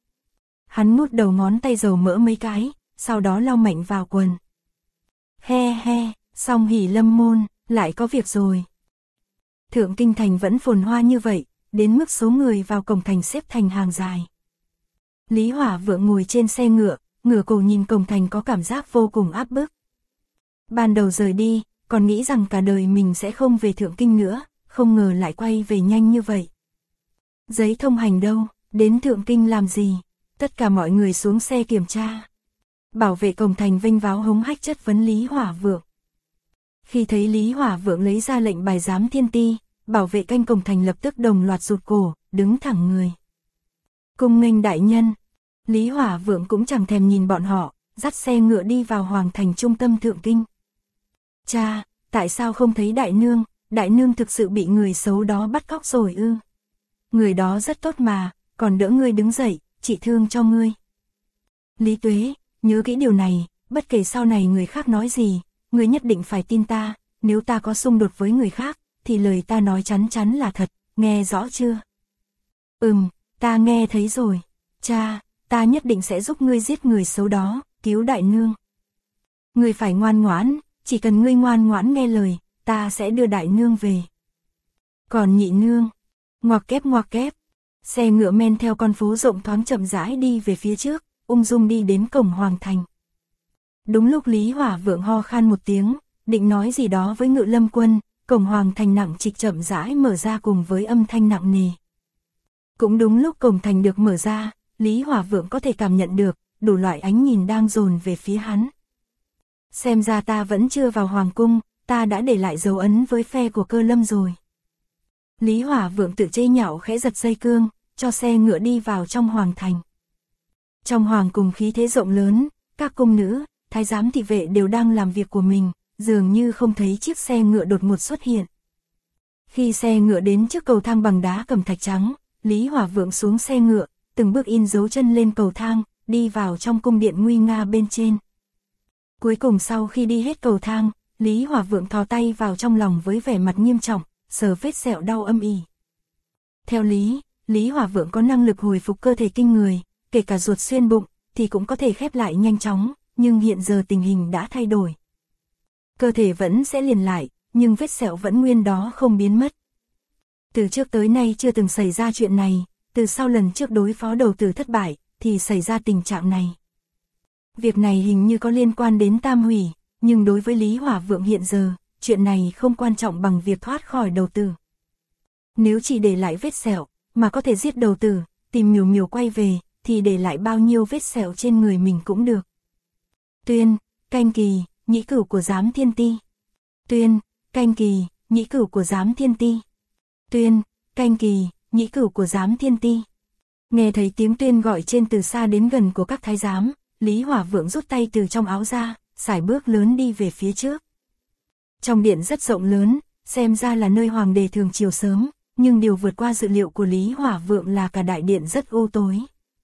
S1: Hắn nuốt đầu ngón tay dầu mỡ mấy cái, sau đó lau mạnh vào quần. He, xong hỉ lâm môn, lại có việc rồi. Thượng Kinh Thành vẫn phồn hoa như vậy, đến mức số người vào cổng thành xếp thành hàng dài. Lý Hỏa Vượng ngồi trên xe ngựa, ngửa cổ nhìn cổng thành có cảm giác vô cùng áp bức. Ban đầu rời đi, còn nghĩ rằng cả đời mình sẽ không về Thượng Kinh nữa, không ngờ lại quay về nhanh như vậy. Giấy thông hành đâu, đến Thượng Kinh làm gì? Tất cả mọi người xuống xe kiểm tra. Bảo vệ cổng thành vênh váo hống hách chất vấn Lý Hỏa Vượng. Khi thấy Lý Hỏa Vượng lấy ra lệnh bài giám thiên ti, bảo vệ canh cổng thành lập tức đồng loạt rụt cổ, đứng thẳng người. Cung nghênh đại nhân. Lý Hỏa Vượng cũng chẳng thèm nhìn bọn họ, dắt xe ngựa đi vào hoàng thành trung tâm Thượng Kinh. Cha, tại sao không thấy đại nương thực sự bị người xấu đó bắt cóc rồi ư? Người đó rất tốt mà, còn đỡ ngươi đứng dậy, chỉ thương cho ngươi. Lý Tuế, nhớ kỹ điều này, bất kể sau này người khác nói gì, ngươi nhất định phải tin ta, nếu ta có xung đột với người khác, thì lời ta nói chắn chắn là thật, nghe rõ chưa? Ta nghe thấy rồi. Cha, ta nhất định sẽ giúp ngươi giết người xấu đó, cứu đại nương. Ngươi phải ngoan ngoãn, chỉ cần ngươi ngoan ngoãn nghe lời, ta sẽ đưa đại nương về. Còn nhị nương, ngoặc kép. Xe ngựa men theo con phố rộng thoáng chậm rãi đi về phía trước, ung dung đi đến cổng hoàng thành. Đúng lúc Lý Hỏa Vượng ho khan một tiếng, định nói gì đó với Ngự Lâm Quân, cổng hoàng thành nặng trịch chậm rãi mở ra cùng với âm thanh nặng nề. Cũng đúng lúc cổng thành được mở ra, Lý Hỏa Vượng có thể cảm nhận được, đủ loại ánh nhìn đang dồn về phía hắn. Xem ra ta vẫn chưa vào hoàng cung, ta đã để lại dấu ấn với phe của Cơ Lâm rồi. Lý Hỏa Vượng tự chê nhạo khẽ giật dây cương, cho xe ngựa đi vào trong hoàng thành. Trong hoàng cung khí thế rộng lớn, các cung nữ, thái giám thị vệ đều đang làm việc của mình, dường như không thấy chiếc xe ngựa đột ngột xuất hiện. Khi xe ngựa đến trước cầu thang bằng đá cẩm thạch trắng, Lý Hỏa Vượng xuống xe ngựa, từng bước in dấu chân lên cầu thang, đi vào trong cung điện nguy nga bên trên. Cuối cùng sau khi đi hết cầu thang, Lý Hỏa Vượng thò tay vào trong lòng với vẻ mặt nghiêm trọng, sờ vết sẹo đau âm ỉ. Theo Lý Hỏa Vượng có năng lực hồi phục cơ thể kinh người, kể cả ruột xuyên bụng, thì cũng có thể khép lại nhanh chóng, nhưng hiện giờ tình hình đã thay đổi. Cơ thể vẫn sẽ liền lại, nhưng vết sẹo vẫn nguyên đó không biến mất. Từ trước tới nay chưa từng xảy ra chuyện này, từ sau lần trước đối phó đầu tử thất bại, thì xảy ra tình trạng này. Việc này hình như có liên quan đến Tam Hủy, nhưng đối với Lý Hỏa Vượng hiện giờ, chuyện này không quan trọng bằng việc thoát khỏi đầu tử. Nếu chỉ để lại vết sẹo, mà có thể giết đầu tử, tìm Miểu Miểu quay về, thì để lại bao nhiêu vết sẹo trên người mình cũng được. Tuyên, canh kỳ, nhĩ cửu của giám thiên ti. Tuyên, canh kỳ, nhĩ cửu của giám thiên ti. Tuyên, canh kỳ, nhĩ cửu của giám thiên ti. Nghe thấy tiếng tuyên gọi trên từ xa đến gần của các thái giám, Lý Hỏa Vượng rút tay từ trong áo ra, sải bước lớn đi về phía trước. Trong điện rất rộng lớn, xem ra là nơi hoàng đế thường chiều sớm, nhưng điều vượt qua dự liệu của Lý Hỏa Vượng là cả đại điện rất u tối.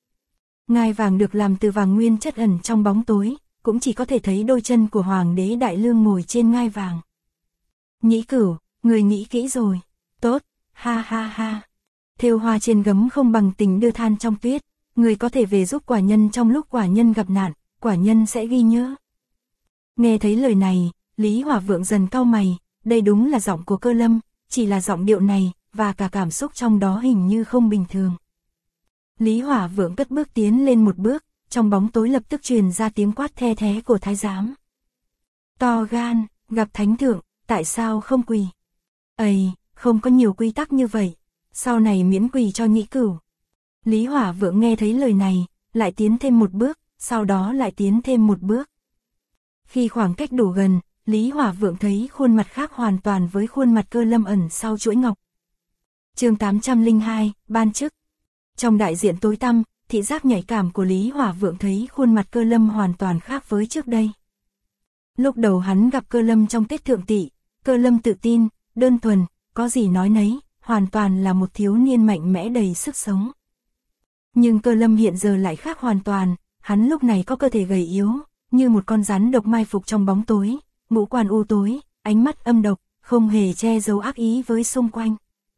S1: Ngai vàng được làm từ vàng nguyên chất ẩn trong bóng tối, cũng chỉ có thể thấy đôi chân của hoàng đế Đại Lương ngồi trên ngai vàng. Nhĩ Cửu, người nghĩ kỹ rồi. Tốt, ha ha ha. Thêu hoa trên gấm không bằng tình đưa than trong tuyết, người có thể về giúp quả nhân trong lúc quả nhân gặp nạn, quả nhân sẽ ghi nhớ. Nghe thấy lời này, Lý Hỏa Vượng dần cau mày, đây đúng là giọng của Cơ Lâm, chỉ là giọng điệu này, và cả cảm xúc trong đó hình như không bình thường. Lý Hỏa Vượng cất bước tiến lên một bước, trong bóng tối lập tức truyền ra tiếng quát the thé của thái giám. To gan, gặp thánh thượng, tại sao không quỳ? Ây, không có nhiều quy tắc như vậy, sau này miễn quỳ cho Nhĩ Cửu. Lý Hỏa Vượng nghe thấy lời này, lại tiến thêm một bước, sau đó lại tiến thêm một bước. Khi khoảng cách đủ gần, Lý Hỏa Vượng thấy khuôn mặt khác hoàn toàn với khuôn mặt Cơ Lâm ẩn sau chuỗi ngọc. Chương 802, ban chức. Trong đại diện tối tăm, thị giác nhạy cảm của Lý Hỏa Vượng thấy khuôn mặt Cơ Lâm hoàn toàn khác với trước đây. Lúc đầu hắn gặp Cơ Lâm trong Tết Thượng Tỵ, Cơ Lâm tự tin, đơn thuần, có gì nói nấy, hoàn toàn là một thiếu niên mạnh mẽ đầy sức sống. Nhưng Cơ Lâm hiện giờ lại khác hoàn toàn, hắn lúc này có cơ thể gầy yếu, như một con rắn độc mai phục trong bóng tối, ngũ quan u tối, ánh mắt âm độc, không hề che giấu ác ý với xung quanh.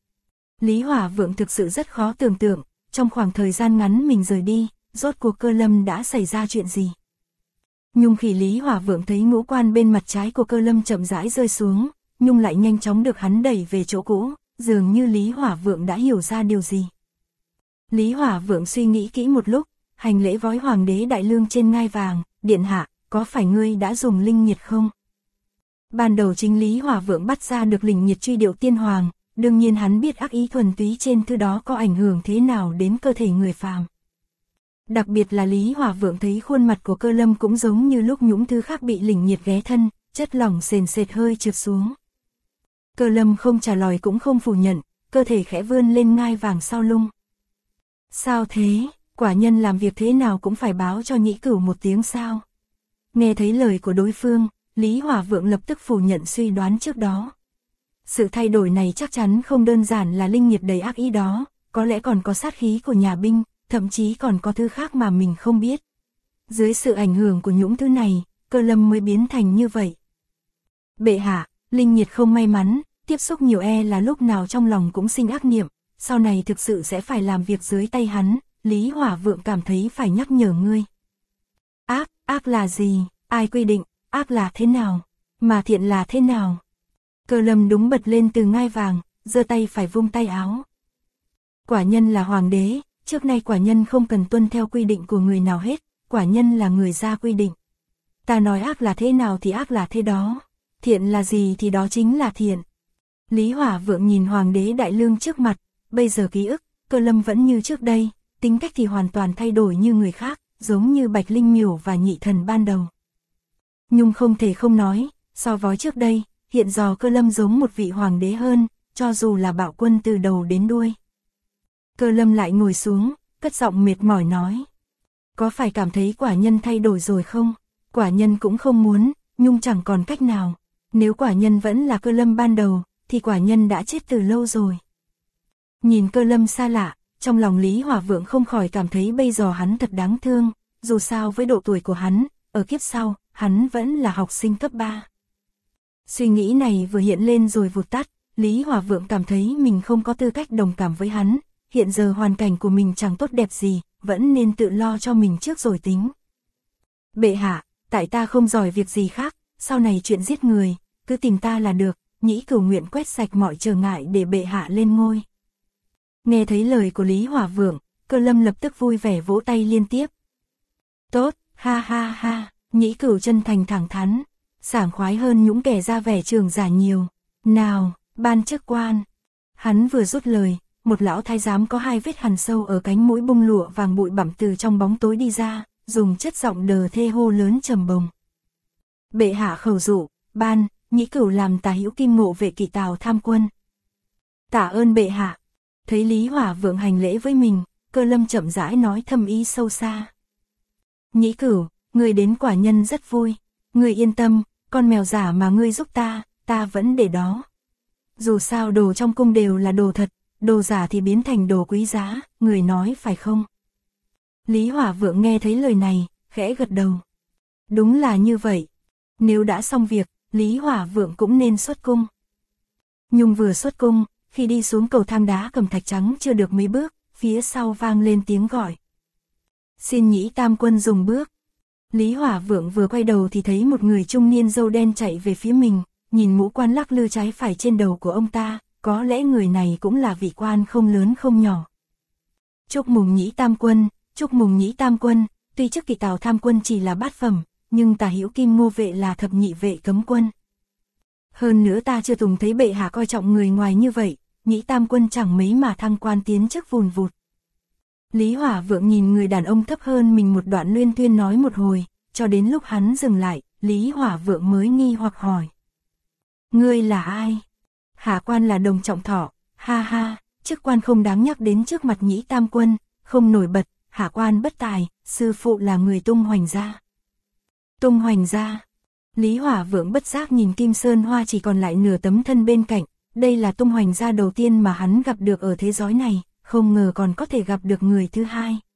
S1: Lý Hỏa Vượng thực sự rất khó tưởng tượng, trong khoảng thời gian ngắn mình rời đi, rốt cuộc Cơ Lâm đã xảy ra chuyện gì. Nhưng khi Lý Hỏa Vượng thấy ngũ quan bên mặt trái của Cơ Lâm chậm rãi rơi xuống, nhưng lại nhanh chóng được hắn đẩy về chỗ cũ, dường như Lý Hỏa Vượng đã hiểu ra điều gì. Lý Hỏa Vượng suy nghĩ kỹ một lúc, hành lễ vói Hoàng đế Đại Lương trên ngai vàng, điện hạ, có phải ngươi đã dùng linh nhiệt không? Ban đầu chính Lý Hỏa Vượng bắt ra được linh nhiệt truy điệu tiên hoàng, đương nhiên hắn biết ác ý thuần túy trên thư đó có ảnh hưởng thế nào đến cơ thể người phàm. Đặc biệt là Lý Hỏa Vượng thấy khuôn mặt của Cơ Lâm cũng giống như lúc nhũng thứ khác bị linh nhiệt ghé thân, chất lỏng sền sệt hơi trượt xuống. Cơ Lâm không trả lời cũng không phủ nhận, cơ thể khẽ vươn lên ngai vàng sau lưng. Sao thế, quả nhân làm việc thế nào cũng phải báo cho Nhĩ Cửu một tiếng sao? Nghe thấy lời của đối phương, Lý Hỏa Vượng lập tức phủ nhận suy đoán trước đó. Sự thay đổi này chắc chắn không đơn giản là linh nhiệt đầy ác ý đó, có lẽ còn có sát khí của nhà binh, thậm chí còn có thứ khác mà mình không biết. Dưới sự ảnh hưởng của những thứ này, Cơ Lâm mới biến thành như vậy. Bệ hạ, linh nhiệt không may mắn, tiếp xúc nhiều là lúc nào trong lòng cũng sinh ác niệm, sau này thực sự sẽ phải làm việc dưới tay hắn, Lý Hỏa Vượng cảm thấy phải nhắc nhở ngươi. Ác là gì, ai quy định, ác là thế nào, mà thiện là thế nào? Cơ Lâm đúng bật lên từ ngai vàng, giơ tay phải vung tay áo. Quả nhân là hoàng đế, trước nay quả nhân không cần tuân theo quy định của người nào hết, quả nhân là người ra quy định. Ta nói ác là thế nào thì ác là thế đó, thiện là gì thì đó chính là thiện. Lý Hỏa Vượng nhìn Hoàng đế Đại Lương trước mặt, bây giờ ký ức, Cơ Lâm vẫn như trước đây, tính cách thì hoàn toàn thay đổi như người khác, giống như Bạch Linh Miểu và Nhị Thần ban đầu. Nhưng không thể không nói, so với trước đây, hiện giờ Cơ Lâm giống một vị hoàng đế hơn, cho dù là bạo quân từ đầu đến đuôi. Cơ Lâm lại ngồi xuống, cất giọng mệt mỏi nói. Có phải cảm thấy quả nhân thay đổi rồi không? Quả nhân cũng không muốn, nhưng chẳng còn cách nào. Nếu quả nhân vẫn là Cơ Lâm ban đầu, thì quả nhân đã chết từ lâu rồi. Nhìn Cơ Lâm xa lạ, trong lòng Lý Hỏa Vượng không khỏi cảm thấy bây giờ hắn thật đáng thương, dù sao với độ tuổi của hắn, ở kiếp sau, hắn vẫn là học sinh cấp 3. Suy nghĩ này vừa hiện lên rồi vụt tắt, Lý Hỏa Vượng cảm thấy mình không có tư cách đồng cảm với hắn, hiện giờ hoàn cảnh của mình chẳng tốt đẹp gì, vẫn nên tự lo cho mình trước rồi tính. Bệ hạ, tại ta không giỏi việc gì khác, sau này chuyện giết người, cứ tìm ta là được, Nhĩ Cửu nguyện quét sạch mọi trở ngại để bệ hạ lên ngôi. Nghe thấy lời của Lý Hỏa Vượng, Cơ Lâm lập tức vui vẻ vỗ tay liên tiếp. Tốt, ha ha ha, Nhĩ Cửu chân thành thẳng thắn, sảng khoái hơn những kẻ ra vẻ trường giả nhiều. Nào, ban chức quan. Hắn vừa rút lời, một lão thái giám có 2 vết hằn sâu ở cánh mũi bung lụa vàng bụi bặm từ trong bóng tối đi ra, dùng chất giọng đờ thê hô lớn trầm bồng. Bệ hạ khẩu dụ, ban, Nhĩ Cửu làm tả hữu Kim Ngộ Vệ Kỵ Tào tham quân. Tạ ơn bệ hạ. Thấy Lý Hỏa Vượng hành lễ với mình, Cơ Lâm chậm rãi nói thâm ý sâu xa. Nhĩ Cửu, ngươi đến quả nhân rất vui. Ngươi yên tâm, con mèo giả mà ngươi giúp ta vẫn để đó. Dù sao đồ trong cung đều là đồ thật, đồ giả thì biến thành đồ quý giá, người nói phải không? Lý Hỏa Vượng nghe thấy lời này, khẽ gật đầu. Đúng là như vậy. Nếu đã xong việc, Lý Hỏa Vượng cũng nên xuất cung. Nhưng vừa xuất cung, khi đi xuống cầu thang đá cẩm thạch trắng chưa được mấy bước, phía sau vang lên tiếng gọi. Xin Nhĩ Tam Quân dùng bước. Lý Hỏa Vượng vừa quay đầu thì thấy một người trung niên râu đen chạy về phía mình, nhìn mũ quan lắc lư trái phải trên đầu của ông ta, có lẽ người này cũng là vị quan không lớn không nhỏ. Chúc mừng Nhĩ Tam Quân, chúc mừng Nhĩ Tam Quân, tuy chức kỳ Tào Tham Quân chỉ là bát phẩm, nhưng Tả Hữu Kim Ngô vệ là thập nhị vệ cấm quân. Hơn nữa ta chưa từng thấy bệ hạ coi trọng người ngoài như vậy, Nhĩ Tam Quân chẳng mấy mà thăng quan tiến chức vùn vụt. Lý Hỏa Vượng nhìn người đàn ông thấp hơn mình một đoạn luyên thuyên nói một hồi, cho đến lúc hắn dừng lại, Lý Hỏa Vượng mới nghi hoặc hỏi. Ngươi là ai? Hạ quan là Đồng Trọng Thọ, ha ha, chức quan không đáng nhắc đến trước mặt Nhĩ Tam Quân, không nổi bật, hạ quan bất tài, sư phụ là người Tung Hoành gia. Tung Hoành gia. Lý Hỏa Vượng bất giác nhìn Kim Sơn Hoa chỉ còn lại nửa tấm thân bên cạnh, đây là Tung Hoành gia đầu tiên mà hắn gặp được ở thế giới này, không ngờ còn có thể gặp được người thứ hai.